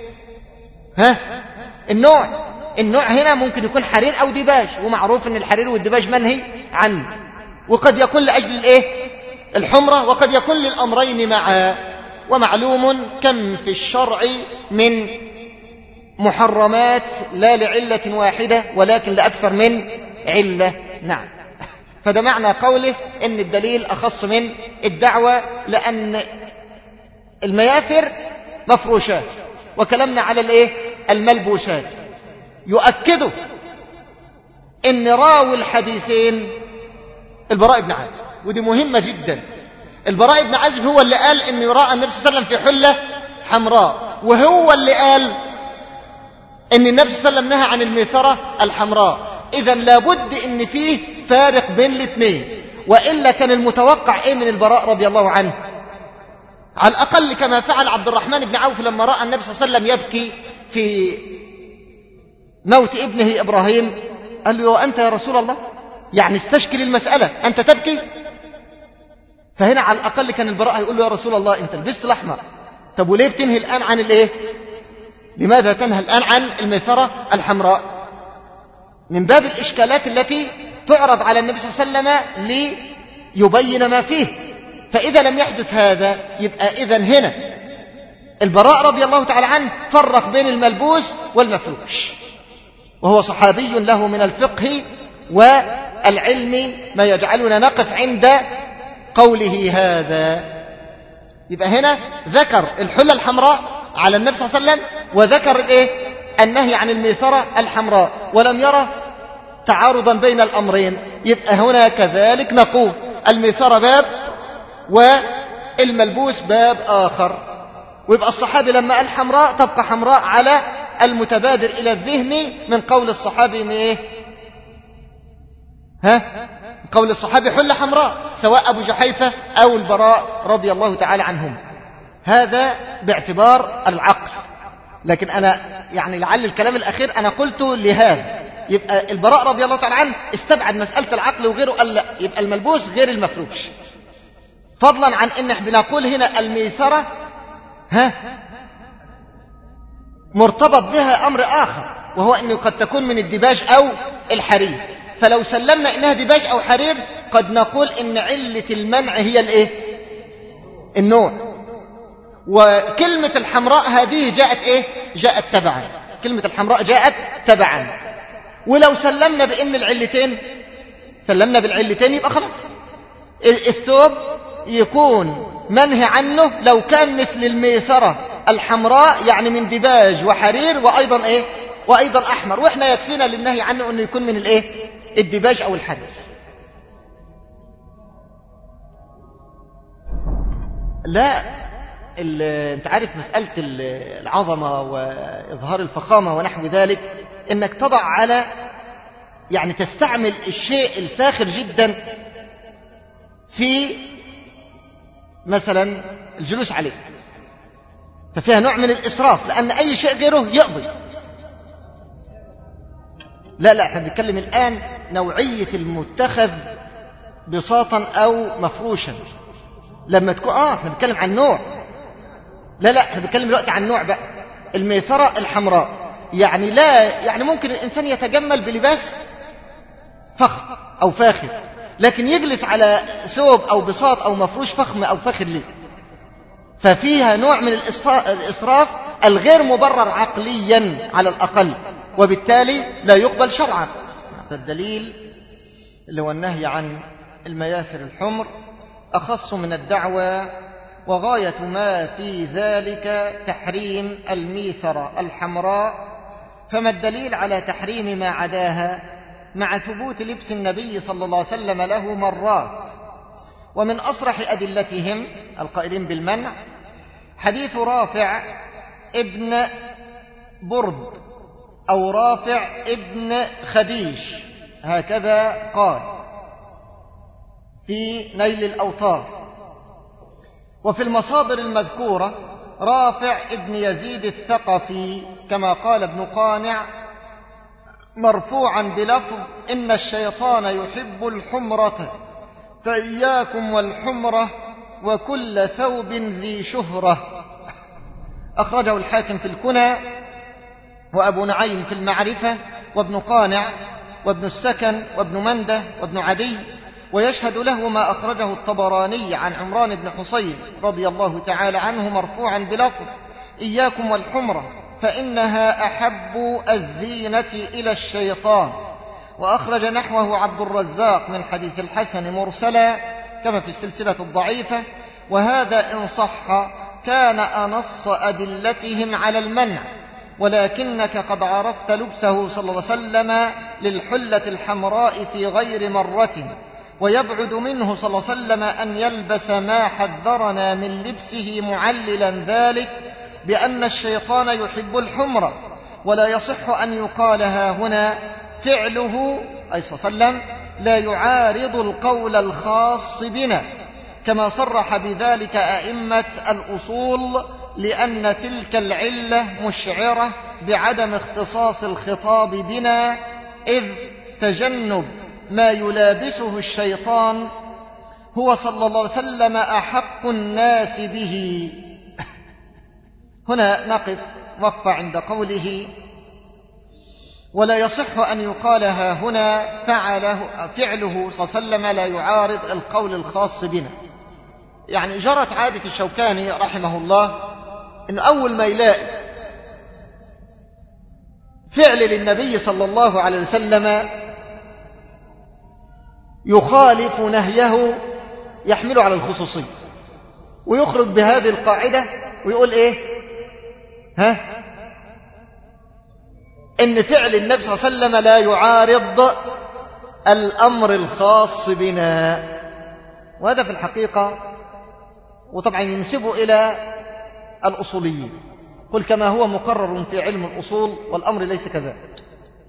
ها؟ النوع. النوع هنا ممكن يكون حرير او ديباج، ومعروف ان الحرير والديباج منهي عنه. وقد يكون لأجل الايه؟ الحمرة، وقد يكون للأمرين معا. ومعلوم كم في الشرع من محرمات لا لعلة واحدة ولكن لأكثر من علة. نعم. فده معنى قوله ان الدليل أخص من الدعوة، لأن المياثر مفروشات وكلامنا على الايه؟ الملبوسات. يؤكده ان راوي الحديثين البراء بن عازب، ودي مهمة جدا. البراء بن عازب هو اللي قال ان رأى النبي صلى الله عليه وسلم في حلة حمراء، وهو اللي قال ان النبي صلى الله عليه وسلم نهى عن الميثرة الحمراء. اذا لابد ان فيه فارق بين الاثنين، وإلا كان المتوقع ايه من البراء رضي الله عنه؟ على الأقل كما فعل عبد الرحمن بن عوف لما رأى النبي صلى الله عليه وسلم يبكي في موت ابنه إبراهيم، قال له: وأنت يا رسول الله؟ يعني استشكل المسألة، أنت تبكي؟ فهنا على الأقل كان البراء يقول له: يا رسول الله أنت لبست الأحمر، طب وليه بتنهي الآن عن الإيه؟ لماذا تنهى الآن عن الميثرة الحمراء؟ من باب الإشكالات التي تعرض على النبي صلى الله عليه وسلم ليبين ما فيه. فإذا لم يحدث هذا يبقى إذن هنا البراء رضي الله تعالى عنه فرق بين الملبوس والمفروش، وهو صحابي له من الفقه والعلم ما يجعلنا نقف عند قوله هذا. يبقى هنا ذكر الحلة الحمراء على النبي صلى الله عليه وسلم، وذكر الايه؟ النهي عن الميثرة الحمراء، ولم يرى تعارضا بين الأمرين. يبقى هنا كذلك نقول الميثرة باب والملبوس باب آخر. ويبقى الصحابي لما قال حمراء تبقى حمراء على المتبادر إلى الذهن من قول الصحابي ايه؟ ها؟ قول الصحابي حلة حمراء، سواء أبو جحيفة أو البراء رضي الله تعالى عنهم. هذا باعتبار العقل. لكن أنا يعني لعل الكلام الأخير أنا قلته لهذا. يبقى البراء رضي الله تعالى عنه استبعد مسألة العقل وغيره، قال لا، يبقى الملبوس غير المفروش، فضلا عن ان احنا بنقول هنا الميثرة ها مرتبط بها أمر آخر، وهو أنه قد تكون من الديباج أو الحرير. فلو سلمنا إنها ديباج أو حرير قد نقول إن علة المنع هي الإيه؟ النوع. وكلمة الحمراء هذه جاءت إيه؟ جاءت تبعا. كلمة الحمراء جاءت تبعا. ولو سلمنا بإن العلتين سلمنا بالعلتين يبقى خلاص الثوب يكون منهي عنه لو كان مثل الميثرة الحمراء، يعني من ديباج وحرير وأيضا إيه؟ وأيضا أحمر. وإحنا يكفينا للنهي عنه أنه يكون من الإيه؟ الديباج أو الحرير. لا انت عارف مسألة العظمة وإظهار الفخامة ونحو ذلك، انك تضع على يعني تستعمل الشيء الفاخر جدا في مثلا الجلوس عليه، ففيها نوع من الإسراف، لأن أي شيء غيره يقضي. لا لا احنا بنتكلم الآن نوعية المتخذ بساطا أو مفروشا. لما تكون اه احنا بنتكلم عن نوع، لا لا احنا بنتكلم دلوقتي عن نوع بقى. الميثرة الحمراء يعني لا يعني ممكن الإنسان يتجمل بلباس فخم أو فاخر، لكن يجلس على ثوب أو بساط أو مفروش فخم أو فاخر ليه. ففيها نوع من الإسراف الغير مبرر عقليا على الأقل، وبالتالي لا يقبل شرعا. الدليل اللي هو النهي عن المياثر الحمر أخص من الدعوى، وغاية ما في ذلك تحريم الميثرة الحمراء، فما الدليل على تحريم ما عداها مع ثبوت لبس النبي صلى الله عليه وسلم له مرات؟ ومن أصرح أدلتهم القائلين بالمنع حديث رافع ابن برد أو رافع ابن خديش، هكذا قال في نيل الأوطار. وفي المصادر المذكورة رافع ابن يزيد الثقفي كما قال ابن قانع مرفوعا بلفظ إن الشيطان يحب الحمرة فإياكم والحمرة وكل ثوب ذي شهرة. أخرجه الحاكم في الكنى وأبو نعيم في المعرفة وابن قانع وابن السكن وابن منده وابن عدي، ويشهد له ما أخرجه الطبراني عن عمران بن حصين رضي الله تعالى عنه مرفوعا بلفظ إياكم والحمرة فإنها أحب الزينة إلى الشيطان. وأخرج نحوه عبد الرزاق من حديث الحسن مرسلا كما في السلسلة الضعيفة، وهذا إن صح كان أنص أدلتهم على المنع، ولكنك قد عرفت لبسه صلى الله عليه وسلم للحلة الحمراء في غير مرة، ويبعد منه صلى الله عليه وسلم أن يلبس ما حذرنا من لبسه معللا ذلك بأن الشيطان يحب الحمرة، ولا يصح أن يقال ها هنا فعله أي صلى الله عليه وسلم لا يعارض القول الخاص بنا، كما صرح بذلك أئمة الأصول، لأن تلك العلة مشعرة بعدم اختصاص الخطاب بنا، إذ تجنب ما يلابسه الشيطان هو صلى الله عليه وسلم أحق الناس به. هنا نقف وقف عند قوله ولا يصح أن يقال ها هنا فعله, فعله صلى الله عليه وسلم لا يعارض القول الخاص بنا. يعني جرت عادة الشوكاني رحمه الله إن أول ما يلاقي فعل للنبي صلى الله عليه وسلم يخالف نهيه يحمله على الخصوصية، ويخرج بهذه القاعدة ويقول إيه ها إن فعل النبي صلى الله عليه وسلم لا يعارض الأمر الخاص بنا. وهذا في الحقيقة وطبعا ينسبه إلى الأصوليين، قل كما هو مقرر في علم الأصول والأمر ليس كذلك.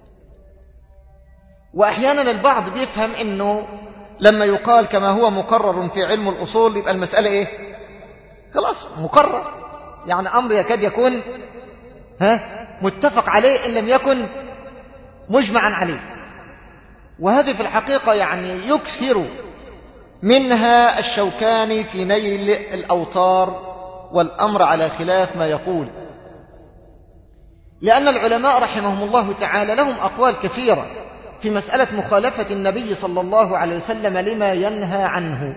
وأحيانا البعض بيفهم أنه لما يقال كما هو مقرر في علم الأصول يبقى المسألة إيه خلاص مقرر، يعني أمر يكاد يكون ها متفق عليه إن لم يكن مجمعا عليه. وهذه في الحقيقة يعني يكثر منها الشوكاني في نيل الأوطار، والأمر على خلاف ما يقول، لأن العلماء رحمهم الله تعالى لهم أقوال كثيرة في مسألة مخالفة النبي صلى الله عليه وسلم لما ينهى عنه.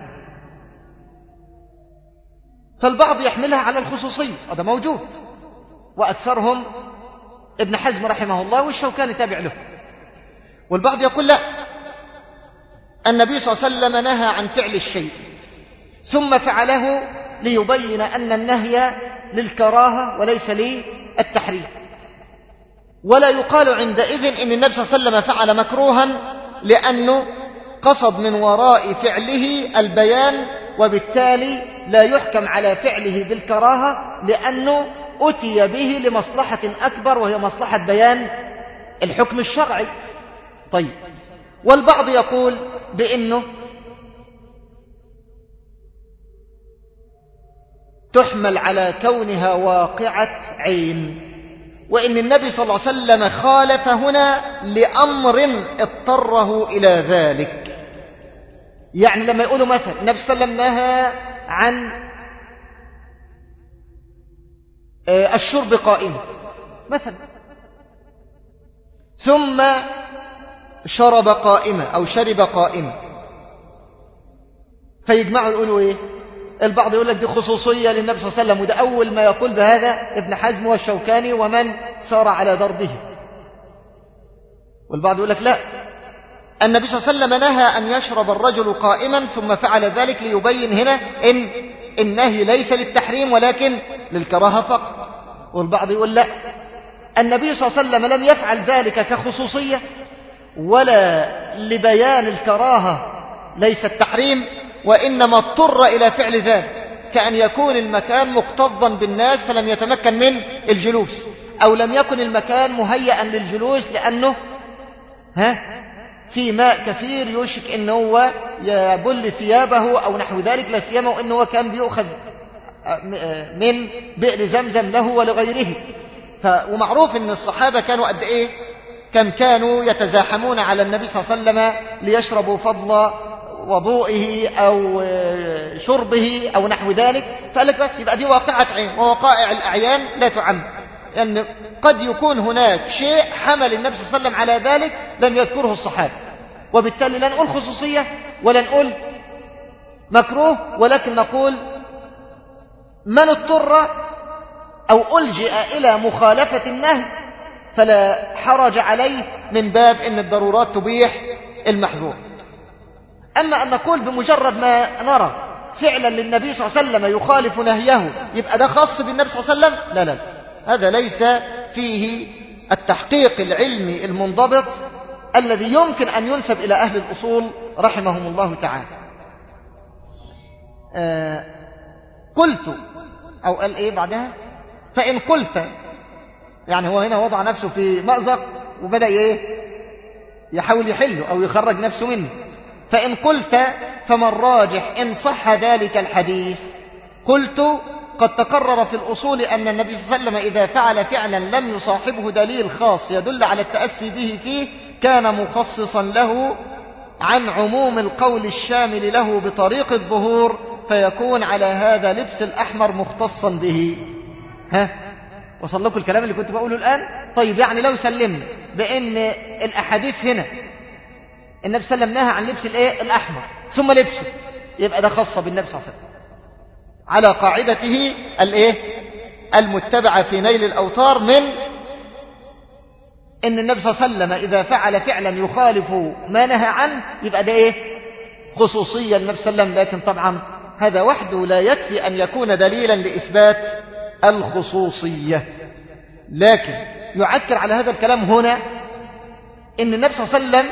فالبعض يحملها على الخصوصية، هذا موجود، وأكثرهم ابن حزم رحمه الله والشوكاني تابع له. والبعض يقول لا، النبي صلى الله عليه وسلم نهى عن فعل الشيء ثم فعله ليبين أن النهي للكراهة وليس للتحريم، ولا يقال عندئذ إن النبي صلى الله عليه وسلم فعل مكروها لأنه قصد من وراء فعله البيان، وبالتالي لا يحكم على فعله بالكراهة لأنه أتي به لمصلحة أكبر وهي مصلحة بيان الحكم الشرعي. طيب، والبعض يقول بأنه تحمل على كونها واقعة عين، وإن النبي صلى الله عليه وسلم خالف هنا لأمر اضطره إلى ذلك. يعني لما يقولوا مثلا النبي صلى الله عليه وسلم نهى عن الشرب قائما مثلا، ثم شرب قائمة أو شرب قائمة، فيجمعوا يقولوا إيه؟ البعض يقول لك دي خصوصية للنبي صلى الله عليه وسلم، وده أول ما يقول بهذا ابن حزم والشوكاني ومن سار على دربه. والبعض يقول لك لا، النبي صلى الله عليه وسلم نهى أن يشرب الرجل قائما ثم فعل ذلك ليبين هنا إن النهي ليس للتحريم ولكن للكراهة فقط. والبعض يقول لا، النبي صلى الله عليه وسلم لم يفعل ذلك كخصوصية ولا لبيان الكراهة ليس التحريم، وإنما اضطر إلى فعل ذلك، كأن يكون المكان مكتظا بالناس فلم يتمكن من الجلوس، أو لم يكن المكان مهيئا للجلوس لأنه ها في ماء كثير يوشك أنه هو يبل ثيابه أو نحو ذلك، لا سيما وأنه كان بيأخذ من بئر زمزم له ولغيره. ف... ومعروف أن الصحابة كانوا قد إيه كم كانوا يتزاحمون على النبي صلى الله عليه وسلم ليشربوا فضل وضوئه أو شربه أو نحو ذلك. فقال لك بس يبقى دي واقعة عين، ووقائع الأعيان لا تعم، لأن يعني قد يكون هناك شيء حمل النبي صلى الله عليه وسلم على ذلك لم يذكره الصحابة، وبالتالي لا نقول خصوصية ولا نقول مكروه، ولكن نقول من اضطر أو ألجئ إلى مخالفة النهي فلا حرج عليه من باب أن الضرورات تبيح المحظور. أما أن نقول بمجرد ما نرى فعلا للنبي صلى الله عليه وسلم يخالف نهيه يبقى ده خاص بالنبي صلى الله عليه وسلم، لا لا هذا ليس فيه التحقيق العلمي المنضبط الذي يمكن أن ينسب إلى أهل الأصول رحمهم الله تعالى. آه قلت أو قال إيه بعدها، فإن قلت، يعني هو هنا وضع نفسه في مأزق وبدأ إيه يحاول يحله أو يخرج نفسه منه. فإن قلت فما الراجح إن صح ذلك الحديث؟ قلت قد تقرر في الأصول أن النبي صلى الله عليه وسلم إذا فعل فعلا لم يصاحبه دليل خاص يدل على التأسي به فيه كان مخصصا له عن عموم القول الشامل له بطريق الظهور، فيكون على هذا لبس الأحمر مختصا به. ها وصل لكم الكلام اللي كنت بقوله الآن؟ طيب يعني لو سلمنا بأن الأحاديث هنا النبي صلى الله عليه وسلم نهى عن لبس الايه الأحمر ثم لبسه، يبقى ده خاصة بالنبي صلى الله عليه وسلم على قاعدته الايه المتبعة في نيل الأوطار من ان النبي صلى الله عليه وسلم إذا فعل فعلا يخالف ما نهى عنه يبقى ده ايه خصوصية للنبي صلى الله عليه وسلم. لكن طبعا هذا وحده لا يكفي أن يكون دليلا لإثبات الخصوصية. لكن يعكر على هذا الكلام هنا ان النبي صلى الله عليه وسلم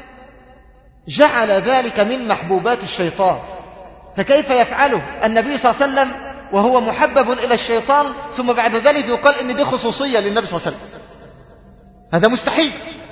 جعل ذلك من محبوبات الشيطان، فكيف يفعله النبي صلى الله عليه وسلم وهو محبب إلى الشيطان ثم بعد ذلك يقال إن دي خصوصية للنبي صلى الله عليه وسلم؟ هذا مستحيل،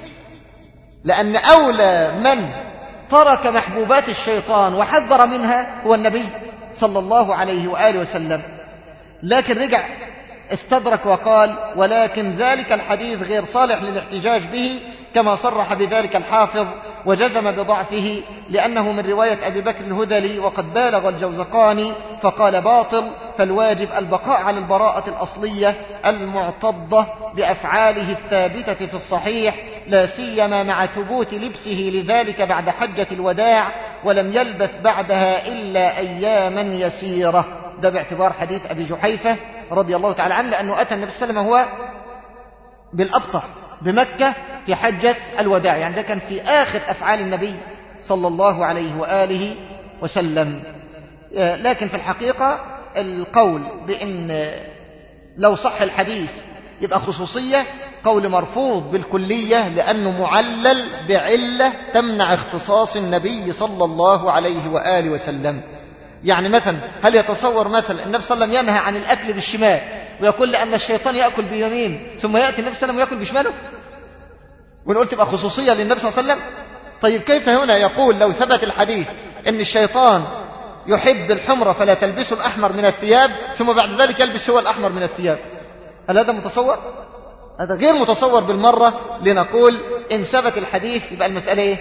لأن أولى من ترك محبوبات الشيطان وحذر منها هو النبي صلى الله عليه وآله وسلم. لكن رجع استدرك وقال ولكن ذلك الحديث غير صالح للاحتجاج به كما صرح بذلك الحافظ وجزم بضعفه لأنه من رواية أبي بكر الهذلي، وقد بالغ الجوزقاني فقال باطل، فالواجب البقاء على البراءة الأصلية المعتضة بأفعاله الثابتة في الصحيح، لا سيما مع ثبوت لبسه لذلك بعد حجة الوداع ولم يلبث بعدها إلا أياما يسيرة. ده باعتبار حديث أبي جحيفة رضي الله تعالى عنه، لأنه أتى النبي صلى الله عليه وسلم هو بالأبطح بمكة في حجة الوداع، يعني ده كان في آخر أفعال النبي صلى الله عليه وآله وسلم. لكن في الحقيقة القول بأن لو صح الحديث يبقى خصوصية قول مرفوض بالكلية، لأنه معلل بعلة تمنع اختصاص النبي صلى الله عليه وآله وسلم. يعني مثلا هل يتصور مثلا النبي صلى الله عليه وسلم ينهى عن الأكل بالشمال ويقول لأن الشيطان يأكل بيمين ثم يأتي النبي صلى الله عليه وسلم ويأكل بشماله ونقول تبقى خصوصية للنبي صلى الله عليه وسلم؟ طيب كيف هنا يقول لو ثبت الحديث أن الشيطان يحب الحمرة فلا تلبسوا الأحمر من الثياب ثم بعد ذلك يلبس هو الأحمر من الثياب؟ هل هذا متصور؟ هذا غير متصور بالمرة. لنقول إن ثبت الحديث يبقى المسألة إيه؟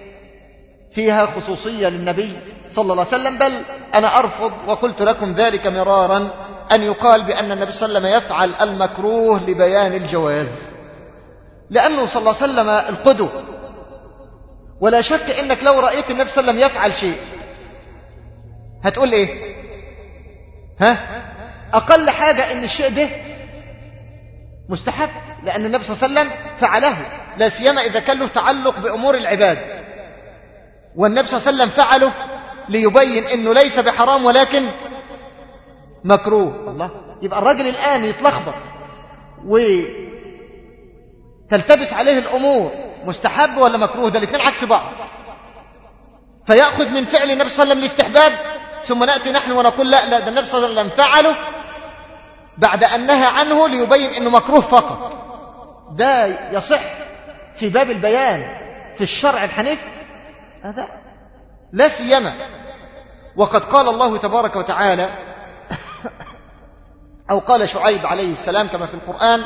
فيها خصوصية للنبي صلى الله عليه وسلم. بل أنا أرفض وقلت لكم ذلك مرارا أن يقال بأن النبي صلى الله عليه وسلم يفعل المكروه لبيان الجواز، لأنه صلى الله عليه وسلم القدوة. ولا شك إنك لو رأيت النبي صلى الله عليه وسلم يفعل شيء هتقول إيه؟ ها؟ أقل حاجة إن الشيء ده مستحب، لأن النبي صلى الله عليه وسلم فعله لا سيما إذا كان له تعلق بأمور العباد، والنبي صلى الله عليه وسلم فعله ليبين أنه ليس بحرام ولكن مكروه. الله، يبقى الراجل الآن يتلخبط وتلتبس عليه الأمور مستحب ولا مكروه، ده الاثنين عكس بعض، فيأخذ من فعل النبي صلى الله عليه وسلم الاستحباب، ثم نأتي نحن ونقول لا لا ده النبي صلى الله عليه وسلم فعله بعد أن نهى عنه ليبين أنه مكروه فقط. ده يصح في باب البيان في الشرع الحنيف؟ هذا لا سيما وقد قال الله تبارك وتعالى أو قال شعيب عليه السلام كما في القرآن: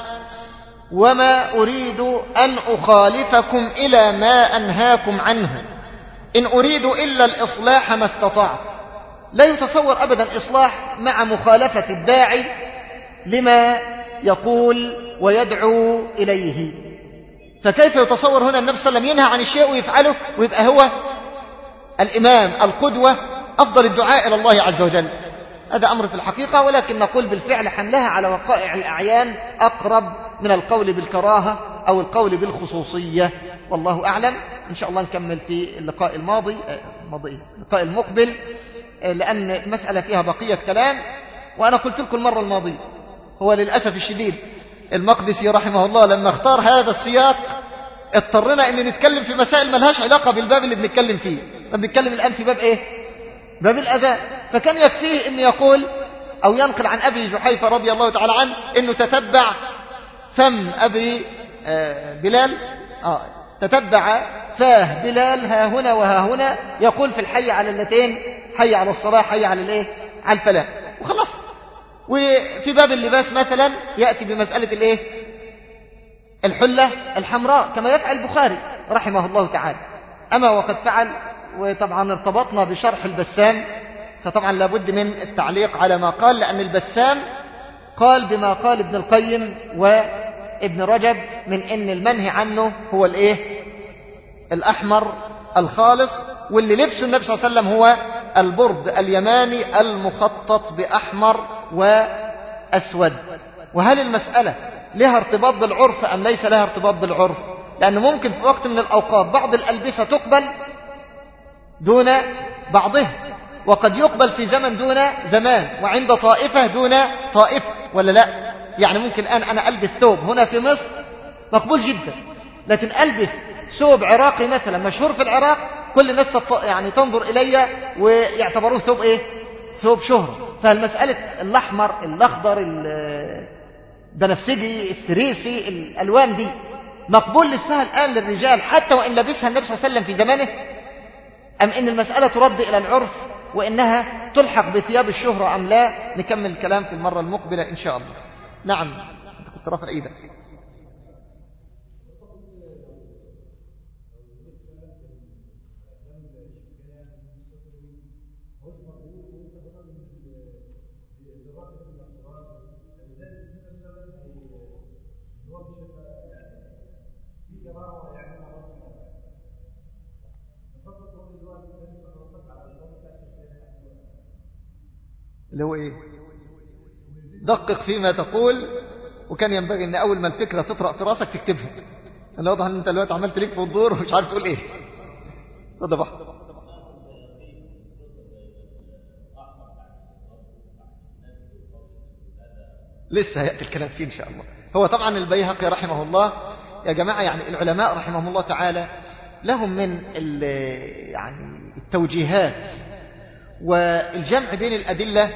وما أريد أن أخالفكم إلى ما أنهاكم عنه إن أريد إلا الإصلاح ما استطعت. لا يتصور أبدا إصلاح مع مخالفة الداعي لما يقول ويدعو إليه. فكيف يتصور هنا النبي صلى الله عليه وسلم ينهى عن الشيء ويفعله ويبقى هو الإمام القدوة أفضل الدعاء إلى الله عز وجل؟ هذا أمر في الحقيقة، ولكن نقول بالفعل حملها على وقائع الأعيان أقرب من القول بالكراهة أو القول بالخصوصية، والله أعلم. إن شاء الله نكمل في اللقاء الماضي اللقاء المقبل، لأن المسألة فيها بقية كلام. وأنا قلت لكم المرة الماضية، هو للأسف الشديد المقدسي رحمه الله لما اختار هذا السياق اضطرنا أن نتكلم في مسائل ملهاش علاقة بالباب اللي بنتكلم فيه. بنتكلم الآن في باب إيه؟ باب الأذان. فكان يكفيه أن يقول أو ينقل عن أبي جحيفة رضي الله تعالى عنه أنه تتبع فم أبي بلال آه تتبع فاه بلال ها هنا وها هنا يقول في الحي على اللتين، حي على الصلاة، حي على الايه، على الفلاح، وخلص. وفي باب اللباس مثلا يأتي بمسألة الايه، الحلة الحمراء كما يفعل البخاري رحمه الله تعالى. أما وقد فعل، وطبعا ارتبطنا بشرح البسام، فطبعا لابد من التعليق على ما قال، لأن البسام قال بما قال ابن القيم وابن رجب من ان المنهي عنه هو الايه، الأحمر الخالص، واللي لبسه النبي صلى الله عليه وسلم هو البرد اليماني المخطط بأحمر وأسود. وهل المسألة لها ارتباط بالعرف أم ليس لها ارتباط بالعرف؟ لأنه ممكن في وقت من الأوقات بعض الألبسة تقبل دون بعضها، وقد يقبل في زمن دون زمان، وعند طائفة دون طائفة، ولا لا؟ يعني ممكن الآن أنا ألبس ثوب هنا في مصر مقبول جدا، لكن ألبس ثوب عراقي مثلا مشهور في العراق كل الناس يعني تنظر إلي ويعتبروه ثوب إيه؟ ثوب شهرة. فالمسألة الأحمر الأخضر البنفسجي السريسي الألوان دي مقبول لسه الآن للرجال حتى وإن لبسها النبي صلى الله عليه وسلم في زمانه، أم إن المسألة ترد إلى العرف وإنها تلحق بثياب الشهرة أم لا؟ نكمل الكلام في المرة المقبلة إن شاء الله. نعم، أنت كنت رافع إيدك. اللي هو ايه؟ دقق فيما تقول، وكان ينبغي ان اول ما الفكره تطرأ في راسك تكتبها. انا واضح ان انت دلوقتي عملت ليك في الدور ومش عارف تقول ايه. اتفضل بقى. لسه هيأتي الكلام فيه ان شاء الله. هو طبعا البيهقي رحمه الله يا جماعه، يعني العلماء رحمهم الله تعالى لهم من يعني التوجيهات والجمع بين الأدلة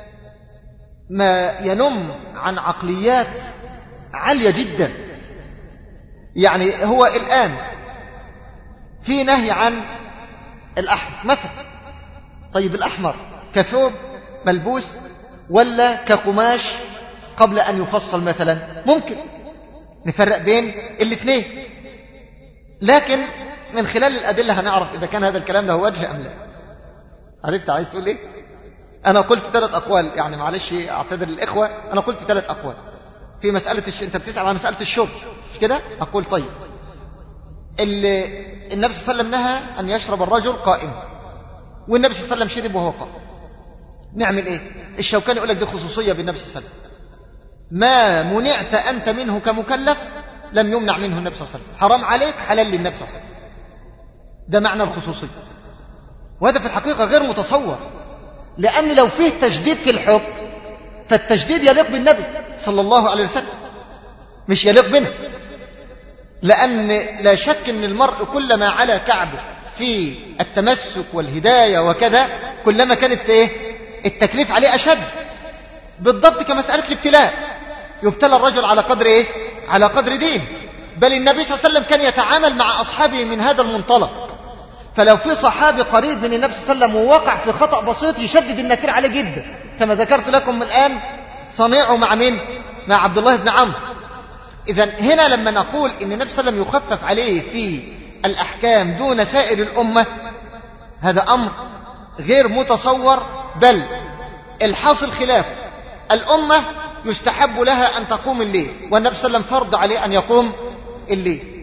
ما ينم عن عقليات عالية جدا. يعني هو الآن في نهي عن الأحمر مثلا، طيب الأحمر كثوب ملبوس ولا كقماش قبل أن يفصل مثلا؟ ممكن نفرق بين الاثنين، لكن من خلال الأدلة هنعرف إذا كان هذا الكلام له وجه أم لا. عرفت عايز تقول ايه؟ انا قلت ثلاث اقوال، يعني معلش اعتذر للاخوه، انا قلت ثلاث اقوال في مساله الش... انت بتسال عن مساله الشرب مش كده؟ اقول طيب اللي النبي صلى الله عليه وسلم نهى ان يشرب الرجل قائما، والنبي صلى الله عليه وسلم شرب وهو قائم، نعمل ايه؟ الشوكاني يقول لك دي خصوصيه بالنبي صلى الله عليه وسلم، ما منعت انت منه كمكلف لم يمنع منه النبي صلى الله عليه وسلم، حرام عليك حلال للنبي صلى الله عليه وسلم. ده معنى الخصوصية، وهذا في الحقيقة غير متصور، لأن لو فيه تجديد في الحكم فالتجديد يليق بالنبي صلى الله عليه وسلم مش يليق بنا، لأن لا شك أن المرء كلما على كعبه في التمسك والهداية وكذا كلما كانت إيه؟ التكليف عليه أشد، بالضبط كمسألة الابتلاء، يبتلى الرجل على قدر إيه؟ على قدر دين. بل النبي صلى الله عليه وسلم كان يتعامل مع أصحابه من هذا المنطلق، فلو في صحابي قريب من النبي صلى الله عليه وسلم ووقع في خطأ بسيط يشدد النكير عليه جدا، كما ذكرت لكم الآن صنيعه مع من؟ مع عبد الله بن عمرو. إذن هنا لما نقول إن النبي صلى الله عليه وسلم يخفف عليه في الأحكام دون سائر الأمة، هذا أمر غير متصور، بل الحاصل خلاف. الأمة يستحب لها أن تقوم الليل، والنبي صلى الله عليه وسلم فرض عليه أن يقوم الليل،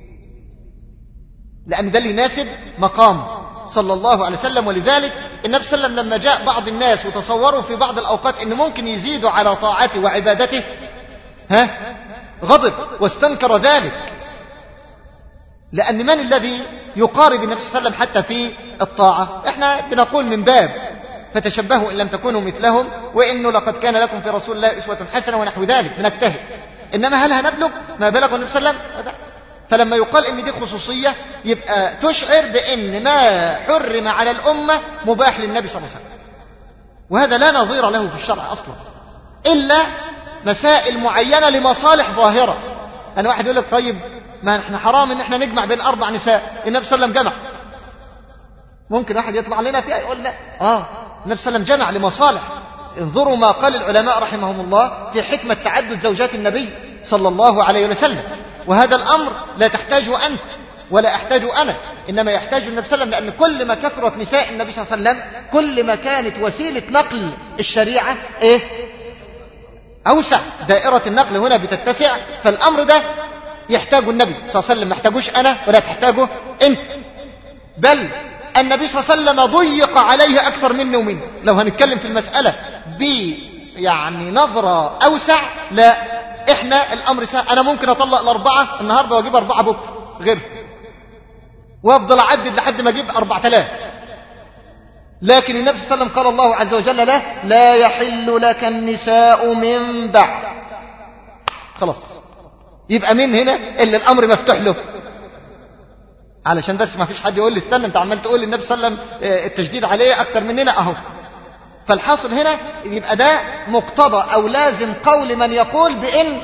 لأن ده اللي يناسب مقام صلى الله عليه وسلم. ولذلك النبي صلى الله عليه وسلم لما جاء بعض الناس وتصوروا في بعض الأوقات أنه ممكن يزيدوا على طاعته وعبادته، ها غضب واستنكر ذلك، لأن من الذي يقارب النبي صلى الله عليه وسلم حتى في الطاعة؟ احنا بنقول من باب فتشبهوا إن لم تكونوا مثلهم، وإنه لقد كان لكم في رسول الله أسوة حسنة ونحو ذلك، بنجتهد. إنما هل هنبلغ ما بلغ النبي صلى الله عليه وسلم؟ فلما يقال إن دي خصوصية يبقى تشعر بأن ما حرم على الأمة مباح للنبي صلى الله عليه وسلم، وهذا لا نظير له في الشرع أصلا، إلا مسائل معينة لمصالح ظاهرة. أنا واحد يقول لك طيب ما احنا حرام ان احنا نجمع بين أربع نساء، النبي صلى الله عليه وسلم جمع. ممكن واحد يطلع لنا فيها يقول لا آه النبي صلى الله عليه وسلم جمع لمصالح. انظروا ما قال العلماء رحمهم الله في حكمة تعدد زوجات النبي صلى الله عليه وسلم، وهذا الأمر لا تحتاجه أنت ولا أحتاجه أنا، إنما يحتاج النبي صلى الله عليه وسلم، لأن كل ما كثرت نساء النبي صلى الله عليه وسلم كل ما كانت وسيلة نقل الشريعة إيه؟ أوسع، دائرة النقل هنا بتتسع، فالأمر ده يحتاجه النبي صلى الله عليه وسلم، ما يحتاجوش أنا ولا تحتاجه أنت. بل النبي صلى الله عليه وسلم ضيق عليه أكثر مني ومنه. لو هنتكلم في المسألة ب يعني نظرة أوسع، لا إحنا الأمر سهل، أنا ممكن أطلق الأربعة النهاردة وأجيب أربعة بكرة غير، وأفضل أعدد لحد ما أجيب أربعة آلاف. لكن النبي صلى الله عليه وسلم قال الله عز وجل له لا يحل لك النساء من بعد. خلاص، يبقى من هنا اللي الأمر مفتوح له، علشان بس ما فيش حد يقول لي استنى انت عمال تقول النبي صلى الله عليه وسلم التشديد عليه أكتر مننا أهو. فالحاصل هنا يبقى ده مقتضى أو لازم قول من يقول بأن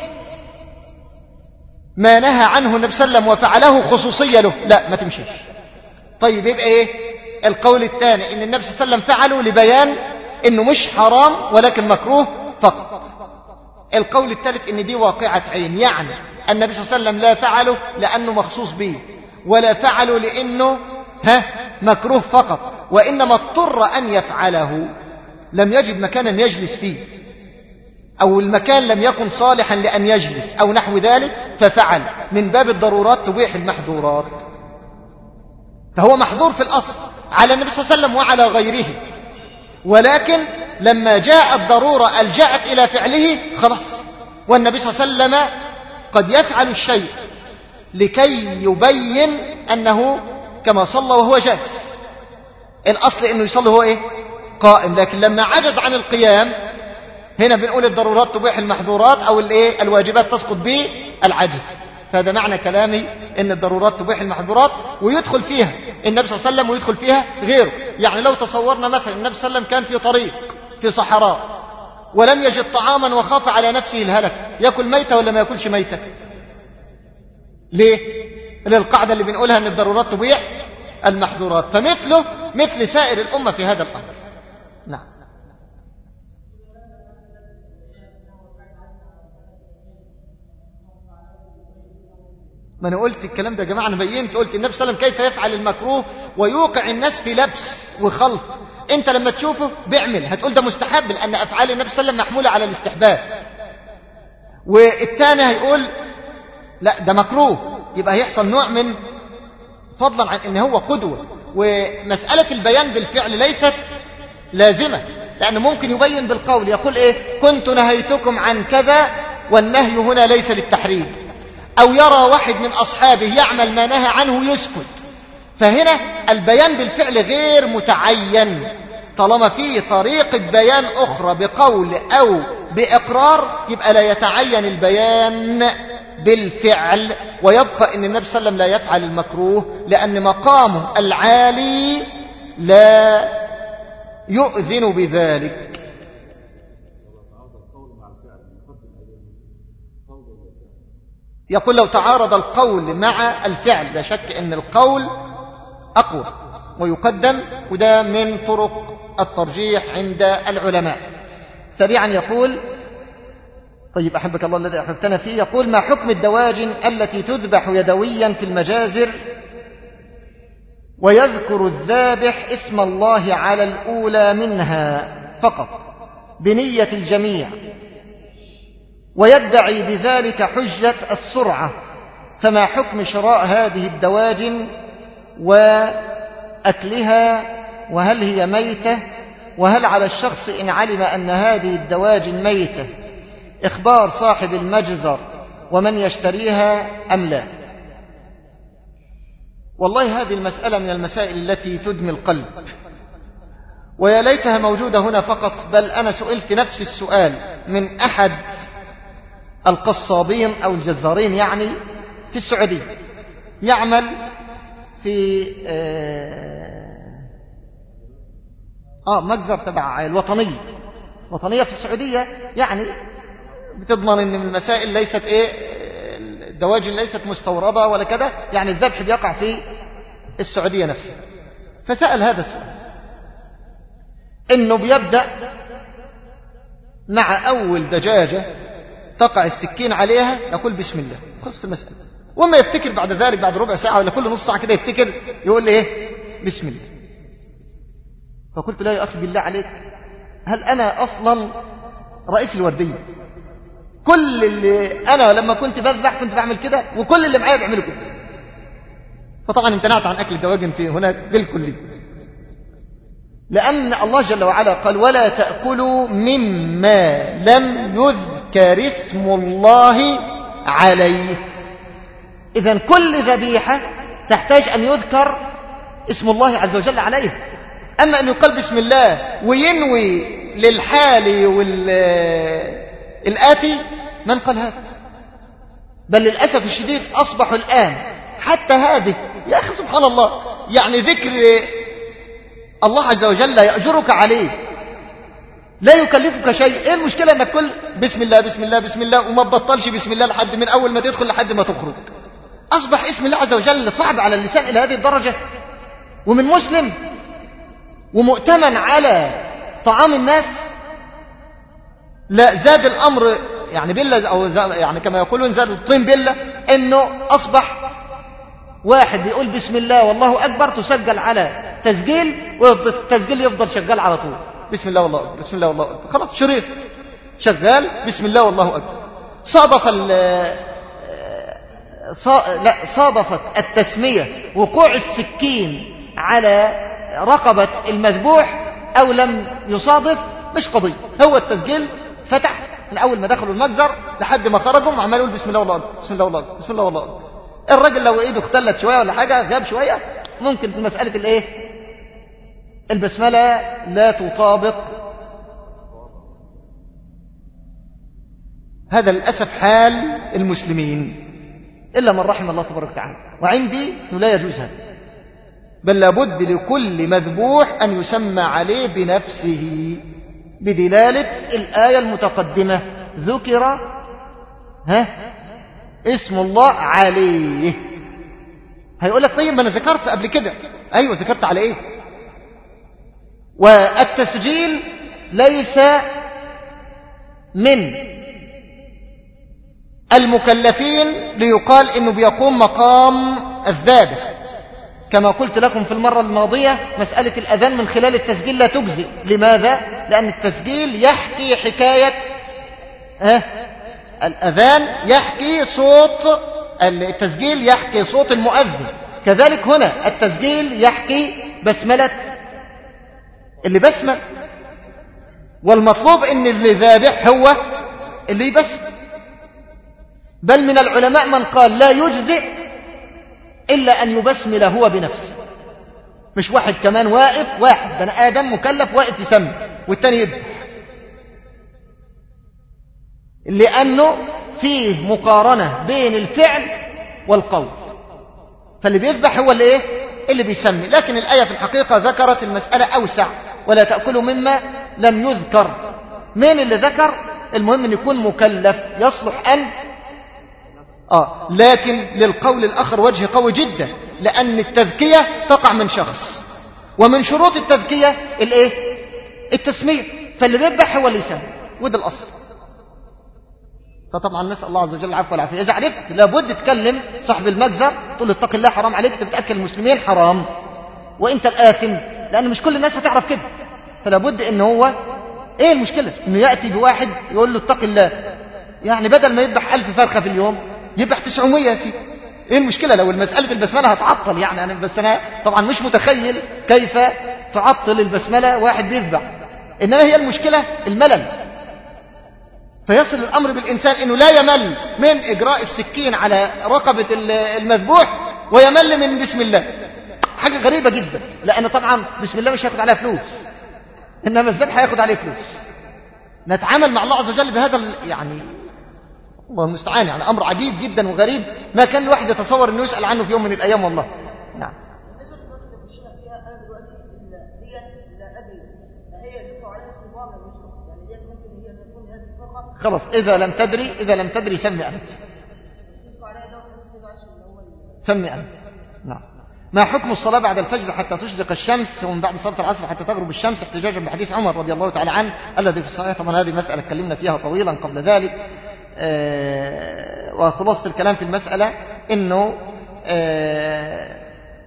ما نهى عنه النبي صلى الله عليه وسلم وفعله خصوصية له، لا ما تمشيش. طيب يبقى ايه القول الثاني؟ ان النبي صلى الله عليه وسلم فعله لبيان انه مش حرام ولكن مكروه فقط. القول الثالث ان دي واقعة عين، يعني النبي صلى الله عليه وسلم لا فعله لانه مخصوص به، ولا فعله لانه ها مكروه فقط، وانما اضطر ان يفعله، لم يجد مكانا يجلس فيه، او المكان لم يكن صالحا لان يجلس او نحو ذلك، ففعل من باب الضرورات تبيح المحظورات. فهو محظور في الاصل على النبي صلى الله عليه وسلم وعلى غيره، ولكن لما جاء الضرورة ألجأت إلى فعله خلاص. والنبي صلى الله عليه وسلم قد يفعل الشيء لكي يبين أنه كما صلى وهو جالس، الأصل أنه يصلي هو إيه؟ قائم، لكن لما عجز عن القيام هنا بنقول الضرورات تبيح المحظورات، أو الإيه؟ الواجبات تسقط به العجز. فهذا معنى كلامي ان الضرورات تبيح المحظورات، ويدخل فيها النبي صلى الله عليه وسلم ويدخل فيها غيره. يعني لو تصورنا مثلا النبي صلى الله عليه وسلم كان في طريق في صحراء ولم يجد طعاما وخاف على نفسه الهلك، يأكل ميتة ولا ما يأكلش ميتة؟ ليه؟ للقاعدة اللي بنقولها ان الضرورات تبيح المحظورات. فمثله مثل سائر الأمة في هذا الأمر. نعم. ما أنا قلت الكلام ده يا جماعة، أنا بينت قلت النبي صلى الله عليه وسلم كيف يفعل المكروه ويوقع الناس في لبس وخلط. أنت لما تشوفه بيعمل هتقول ده مستحب، لأن أفعال النبي صلى الله عليه وسلم محمولة على الاستحباب، والثاني هيقول لا ده مكروه، يبقى هيحصل نوع من فضلا عن أنه هو قدوة. ومسألة البيان بالفعل ليست لازمة، لأنه ممكن يبين بالقول، يقول إيه كنت نهيتكم عن كذا، والنهي هنا ليس للتحريم، أو يرى واحد من أصحابه يعمل ما نهى عنه يسكت. فهنا البيان بالفعل غير متعين، طالما فيه طريقة بيان أخرى بقول أو بإقرار يبقى لا يتعين البيان بالفعل، ويبقى أن النبي صلى الله عليه وسلم لا يفعل المكروه لأن مقامه العالي لا يؤذن بذلك. يقول لو تعارض القول مع الفعل، لا شك أن القول أقوى ويقدم، وده من طرق الترجيح عند العلماء. سريعا يقول طيب أحبك الله الذي أحببتنا فيه، يقول ما حكم الدواجن التي تذبح يدويا في المجازر ويذكر الذابح اسم الله على الأولى منها فقط بنية الجميع ويدعي بذلك حجة السرعة، فما حكم شراء هذه الدواجن وأكلها؟ وهل هي ميتة؟ وهل على الشخص إن علم أن هذه الدواجن ميتة إخبار صاحب المجزر ومن يشتريها أم لا؟ والله هذه المسألة من المسائل التي تدمي القلب، ويا ليتها موجودة هنا فقط، بل أنا سئلت نفس السؤال من أحد القصابين أو الجزارين يعني في السعودية، يعمل في آه مجزر تبع الوطنية وطنية في السعودية، يعني بتضمن ان المسائل ليست ايه، الدواجن ليست مستوردة ولا كذا، يعني الذبح بيقع في السعودية نفسها. فسأل هذا السؤال، انه بيبدأ مع اول دجاجة تقع السكين عليها يقول بسم الله، خلص المسألة. وما يفتكر بعد ذلك بعد ربع ساعة ولا كل نص ساعة كده يفتكر يقول لي ايه بسم الله. فقلت لا يا أخي بالله عليك، هل أنا أصلا رئيس الوردية؟ كل اللي أنا لما كنت بذبح كنت بعمل كده، وكل اللي معايا بيعملوا كده. فطبعا امتنعت عن أكل الدواجن في هناك بالكلية، لأن الله جل وعلا قال ولا تأكلوا مما لم يذكر اسم الله عليه. إذن كل ذبيحة تحتاج أن يذكر اسم الله عز وجل عليه. أما أن يقال بسم الله وينوي للحال والآتي، من قال هذا؟ بل للأسف الشديد أصبحوا الآن حتى هذه، يا أخي سبحان الله، يعني ذكر الله عز وجل يأجرك عليه، لا يكلفك شيء. إيه المشكلة أنك كل بسم الله بسم الله بسم الله وما تبطلش بسم الله لحد من أول ما تدخل لحد ما تخرج؟ أصبح اسم الله عز وجل صعب على اللسان إلى هذه الدرجة، ومن مسلم ومؤتمن على طعام الناس. لا زاد الأمر يعني بلة، أو يعني كما يقولون زاد الطين بلة، إنه أصبح واحد بيقول بسم الله والله أكبر تسجل على تسجيل، والتسجيل يفضل شغال على طول، بسم الله والله أكبر بسم الله والله أكبر، خلاص شريط شغال بسم الله والله أكبر. صادف لا صادفت التسمية وقوع السكين على رقبة المذبوح أو لم يصادف مش قضية، هو التسجيل فتح من أول ما دخلوا المجزر لحد ما خرجوا وعمال يقول بسم الله والله أكبر بسم الله والله أكبر بسم الله والله أكبر. الراجل لو ايده اختلت شوية ولا حاجة غاب شوية ممكن في مسألة الايه البسملة لا تطابق. هذا للأسف حال المسلمين إلا من رحم الله تبارك وتعالى، وعندي لا يجوز هذا، بل لابد لكل مذبوح أن يسمى عليه بنفسه بدلالة الآية المتقدمة ذكر ها اسم الله عليه. هيقول لك طيب ما أنا ذكرت قبل كده، أيوة ذكرت على إيه؟ والتسجيل ليس من المكلفين ليقال إنه بيقوم مقام الذابح، كما قلت لكم في المرة الماضية مسألة الأذان من خلال التسجيل لا تجزي. لماذا؟ لأن التسجيل يحكي حكاية اه الأذان، يحكي صوت التسجيل يحكي صوت المؤذن، كذلك هنا التسجيل يحكي بسملة اللي بسمل، والمطلوب ان اللي ذابح هو اللي يبسم. بل من العلماء من قال لا يجزئ إلا أن يبسمل هو بنفسه، مش واحد كمان واقف، واحد بني آدم مكلف واقف يسمي والتاني يذبح، لأنه فيه مقارنة بين الفعل والقول، فاللي بيذبح هو اللي إيه؟ اللي بيسمي. لكن الآية في الحقيقة ذكرت المسألة أوسع، ولا تأكلوا مما لم يذكر. مين اللي ذكر؟ المهم أن يكون مكلف يصلح أن آه لكن للقول الآخر وجه قوي جدا، لأن التذكية تقع من شخص، ومن شروط التذكية الإيه؟ التسمية، فاللي بيذبح هو اللي يسمي، وده الأصل. فطبعا نسأل الله عز وجل العفو والعافية. إذا عرفت لابد تكلم صاحب المجزر تقول له اتق الله، حرام عليك تتأكل المسلمين، حرام وانت الآثم، لأن مش كل الناس هتعرف كده. فلابد ان هو ايه المشكلة انه يأتي بواحد يقول له اتق الله، يعني بدل ما يذبح ألف فرخة في اليوم يذبح تسعمية يا سيدي. ايه المشكلة لو المسألة البسملة هتعطل؟ يعني انا بس انا طبعا مش متخيل كيف تعطل البسملة واحد بيذبح، انما هي المشكلة الملل. فيصل الأمر بالإنسان أنه لا يمل من إجراء السكين على رقبة المذبوح ويمل من بسم الله. حاجة غريبة جدا، لأن طبعا بسم الله مش هياخد عليها فلوس، إنما الذبح هياخد عليه فلوس. نتعامل مع الله عز وجل بهذا يعني الله المستعان، يعني أمر عجيب جدا وغريب ما كان الواحد يتصور أنه يسأل عنه في يوم من الأيام. والله نعم. خلاص إذا لم تدري إذا لم تدري سمي أنت سمي أنت نعم. ما حكم الصلاة بعد الفجر حتى تشرق الشمس ومن بعد صلاة العصر حتى تغرب الشمس احتجاجا بحديث عمر رضي الله تعالى عنه الذي في الصحيح؟ طبعا هذه مسألة اتكلمنا فيها طويلا قبل ذلك. آه وخلاصة الكلام في المسألة إنه آه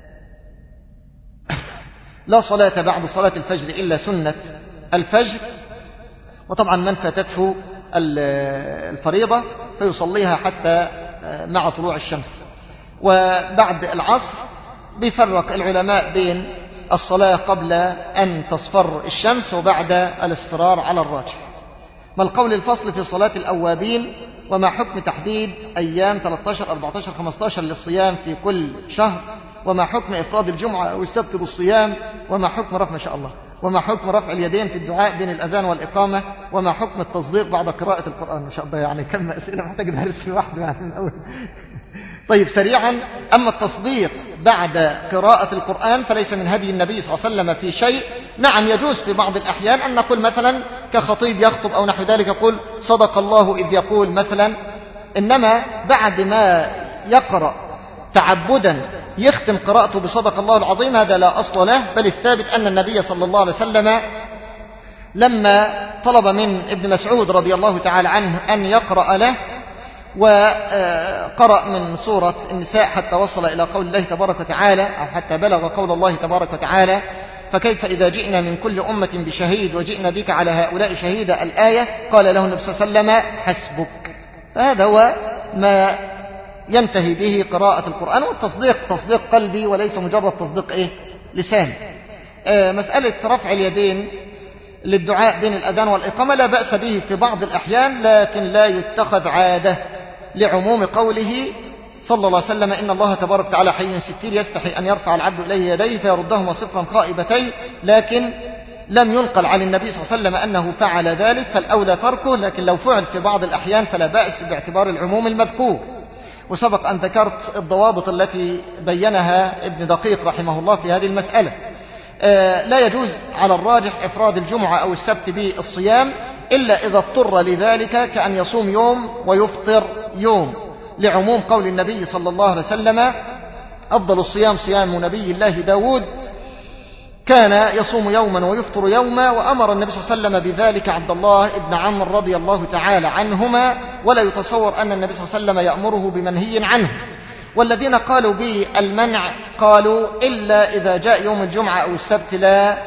لا صلاة بعد صلاة الفجر إلا سنة الفجر، وطبعا من فاتته الفريضة فيصليها حتى مع طلوع الشمس. وبعد العصر بيفرق العلماء بين الصلاة قبل أن تصفر الشمس وبعد الاصفرار على الراجح. ما القول الفصل في صلاة الأوابين؟ وما حكم تحديد أيام ثلاثة عشر أربعة عشر خمسة عشر للصيام في كل شهر؟ وما حكم إفراد الجمعة أو السبت بالصيام؟ وما حكم رفع ما شاء الله وما حكم رفع اليدين في الدعاء بين الأذان والإقامة؟ وما حكم التصديق بعد قراءة القرآن؟ ما شاء الله يعني كم أسئلة محتاج درس لوحده يعني من أول. طيب سريعا، أما التصديق بعد قراءة القرآن فليس من هدي النبي صلى الله عليه وسلم في شيء. نعم يجوز في بعض الأحيان أن نقول مثلا كخطيب يخطب أو نحو ذلك يقول صدق الله إذ يقول مثلا، إنما بعد ما يقرأ تعبدا يختم قراءته بصدق الله العظيم هذا لا أصل له، بل الثابت أن النبي صلى الله عليه وسلم لما طلب من ابن مسعود رضي الله تعالى عنه أن يقرأ له وقرأ من سورة النساء حتى وصل إلى قول الله تبارك وتعالى أو حتى بلغ قول الله تبارك وتعالى فكيف إذا جئنا من كل أمة بشهيد وجئنا بك على هؤلاء شهيدا الآية، قال له النبي صلى الله عليه وسلم حسبك. فهذا هو ما ينتهي به قراءة القرآن، والتصديق تصديق قلبي وليس مجرد تصديق إيه؟ لسان. آه مسألة رفع اليدين للدعاء بين الأذان والإقامة لا بأس به في بعض الأحيان، لكن لا يتخذ عادة لعموم قوله صلى الله عليه وسلم إن الله تبارك وتعالى حي ستير يستحي أن يرفع العبد إليه يديه فيردهما صفرا خائبتين، لكن لم ينقل عن النبي صلى الله عليه وسلم أنه فعل ذلك، فالأولى تركه، لكن لو فعل في بعض الأحيان فلا بأس باعتبار العموم المذكور. وسبق أن ذكرت الضوابط التي بينها ابن دقيق رحمه الله في هذه المسألة. آه لا يجوز على الراجح إفراد الجمعة أو السبت بالصيام إلا إذا اضطر لذلك، كأن يصوم يوم ويفطر يوم، لعموم قول النبي صلى الله عليه وسلم أفضل الصيام صيام نبي الله داود كان يصوم يوما ويفطر يوما، وأمر النبي صلى الله عليه وسلم بذلك عبد الله بن عمرو رضي الله تعالى عنهما، ولا يتصور أن النبي صلى الله عليه وسلم يأمره بمنهي عنه. والذين قالوا بالمنع قالوا إلا إذا جاء يوم الجمعة أو السبت لا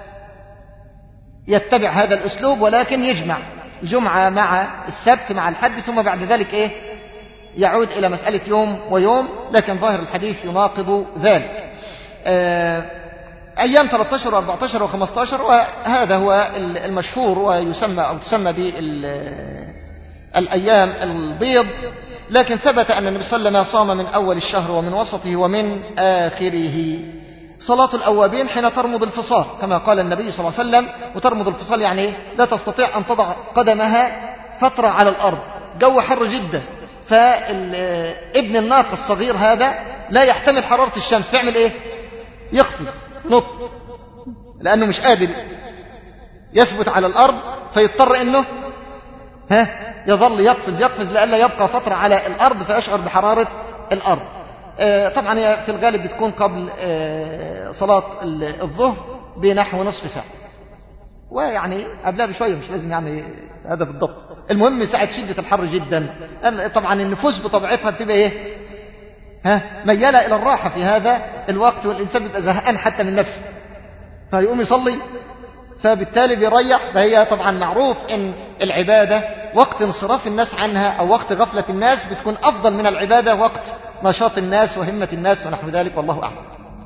يتبع هذا الأسلوب، ولكن يجمع الجمعة مع السبت مع الحد، ثم بعد ذلك إيه يعود إلى مسألة يوم ويوم، لكن ظاهر الحديث يناقض ذلك. آه أيام ثلاثة عشر وأربعة عشر وخمسة عشر وهذا هو المشهور ويسمى أو تسمى بالأيام البيض، لكن ثبت أن النبي صلى الله عليه وسلم صام من أول الشهر ومن وسطه ومن آخره. صلاة الأوابين حين ترمض الفصال كما قال النبي صلى الله عليه وسلم. وترمض الفصال يعني لا تستطيع أن تضع قدمها فترة على الأرض، جو حر جدا، فابن الناقة الصغير هذا لا يحتمل حرارة الشمس، فيعمل إيه؟ يقفز نط، لأنه مش قادر يثبت على الأرض، فيضطر أنه ها يظل يقفز يقفز لألا يبقى فترة على الأرض فيشعر بحرارة الأرض. آه طبعا هي في الغالب بتكون قبل آه صلاة الظهر بنحو نصف ساعة، ويعني قبلها بشوية، مش لازم يعني هذا بالضبط. المهم ساعة شدة الحر جدا، طبعا النفوس بطبيعتها بتبقى ايه؟ ها ميالة إلى الراحة في هذا الوقت، والإنسان بيبقى زهقان حتى من نفسه فيقوم يصلي، فبالتالي بيريح. فهي طبعا معروف ان العبادة وقت انصراف الناس عنها او وقت غفلة الناس بتكون افضل من العبادة وقت نشاط الناس وهمة الناس ونحو ذلك، والله اعلم.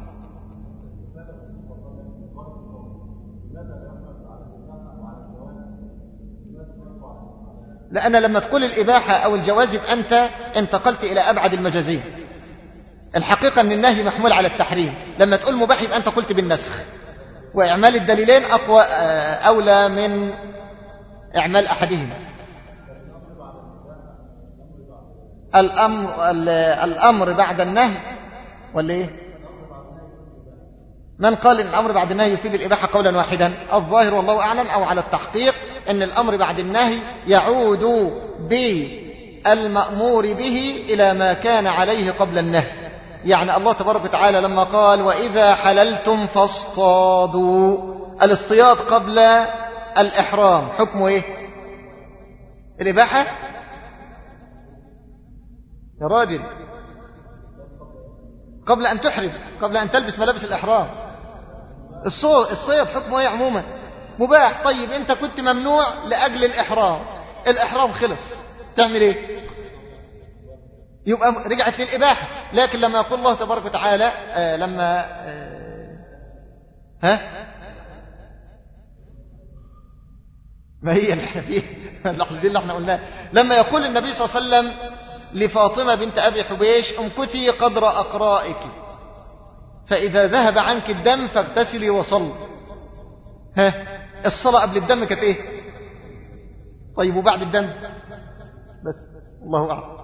لأن لما تقول الإباحة أو الجواز يبقى أنت انتقلت إلى أبعد المجازين. الحقيقة أن النهي محمول على التحريم، لما تقول مباح يبقى أنت قلت بالنسخ، وإعمال الدليلين أقوى أولى من إعمال أحدهما. الأمر, الأمر بعد النهي ولا إيه؟ من قال إن الأمر بعد النهي يفيد الإباحة قولا واحدا؟ الظاهر والله أعلم أو على التحقيق أن الأمر بعد النهي يعود بالمأمور به إلى ما كان عليه قبل النهي. يعني الله تبارك وتعالى لما قال وإذا حللتم فاصطادوا، الاصطياد قبل الإحرام حكمه إيه؟ الإباحة يا راجل، قبل أن تحرم، قبل أن تلبس ملابس الإحرام. الصيد حكمه إيه عموما؟ مباح. طيب أنت كنت ممنوع لأجل الإحرام، الإحرام خلص، تعمل إيه؟ يبقى رجعت للإباحة. لكن لما يقول الله تبارك وتعالى آه لما آه ها ما هي اللحظة دي اللي احنا قلناها، لما يقول النبي صلى الله عليه وسلم لفاطمة بنت أبي حبيش امكثي قدر أقرائك فإذا ذهب عنك الدم فاغتسلي وصلي. ها الصلاة قبل الدم كانت ايه؟ طيب وبعد الدم؟ بس الله أعلم.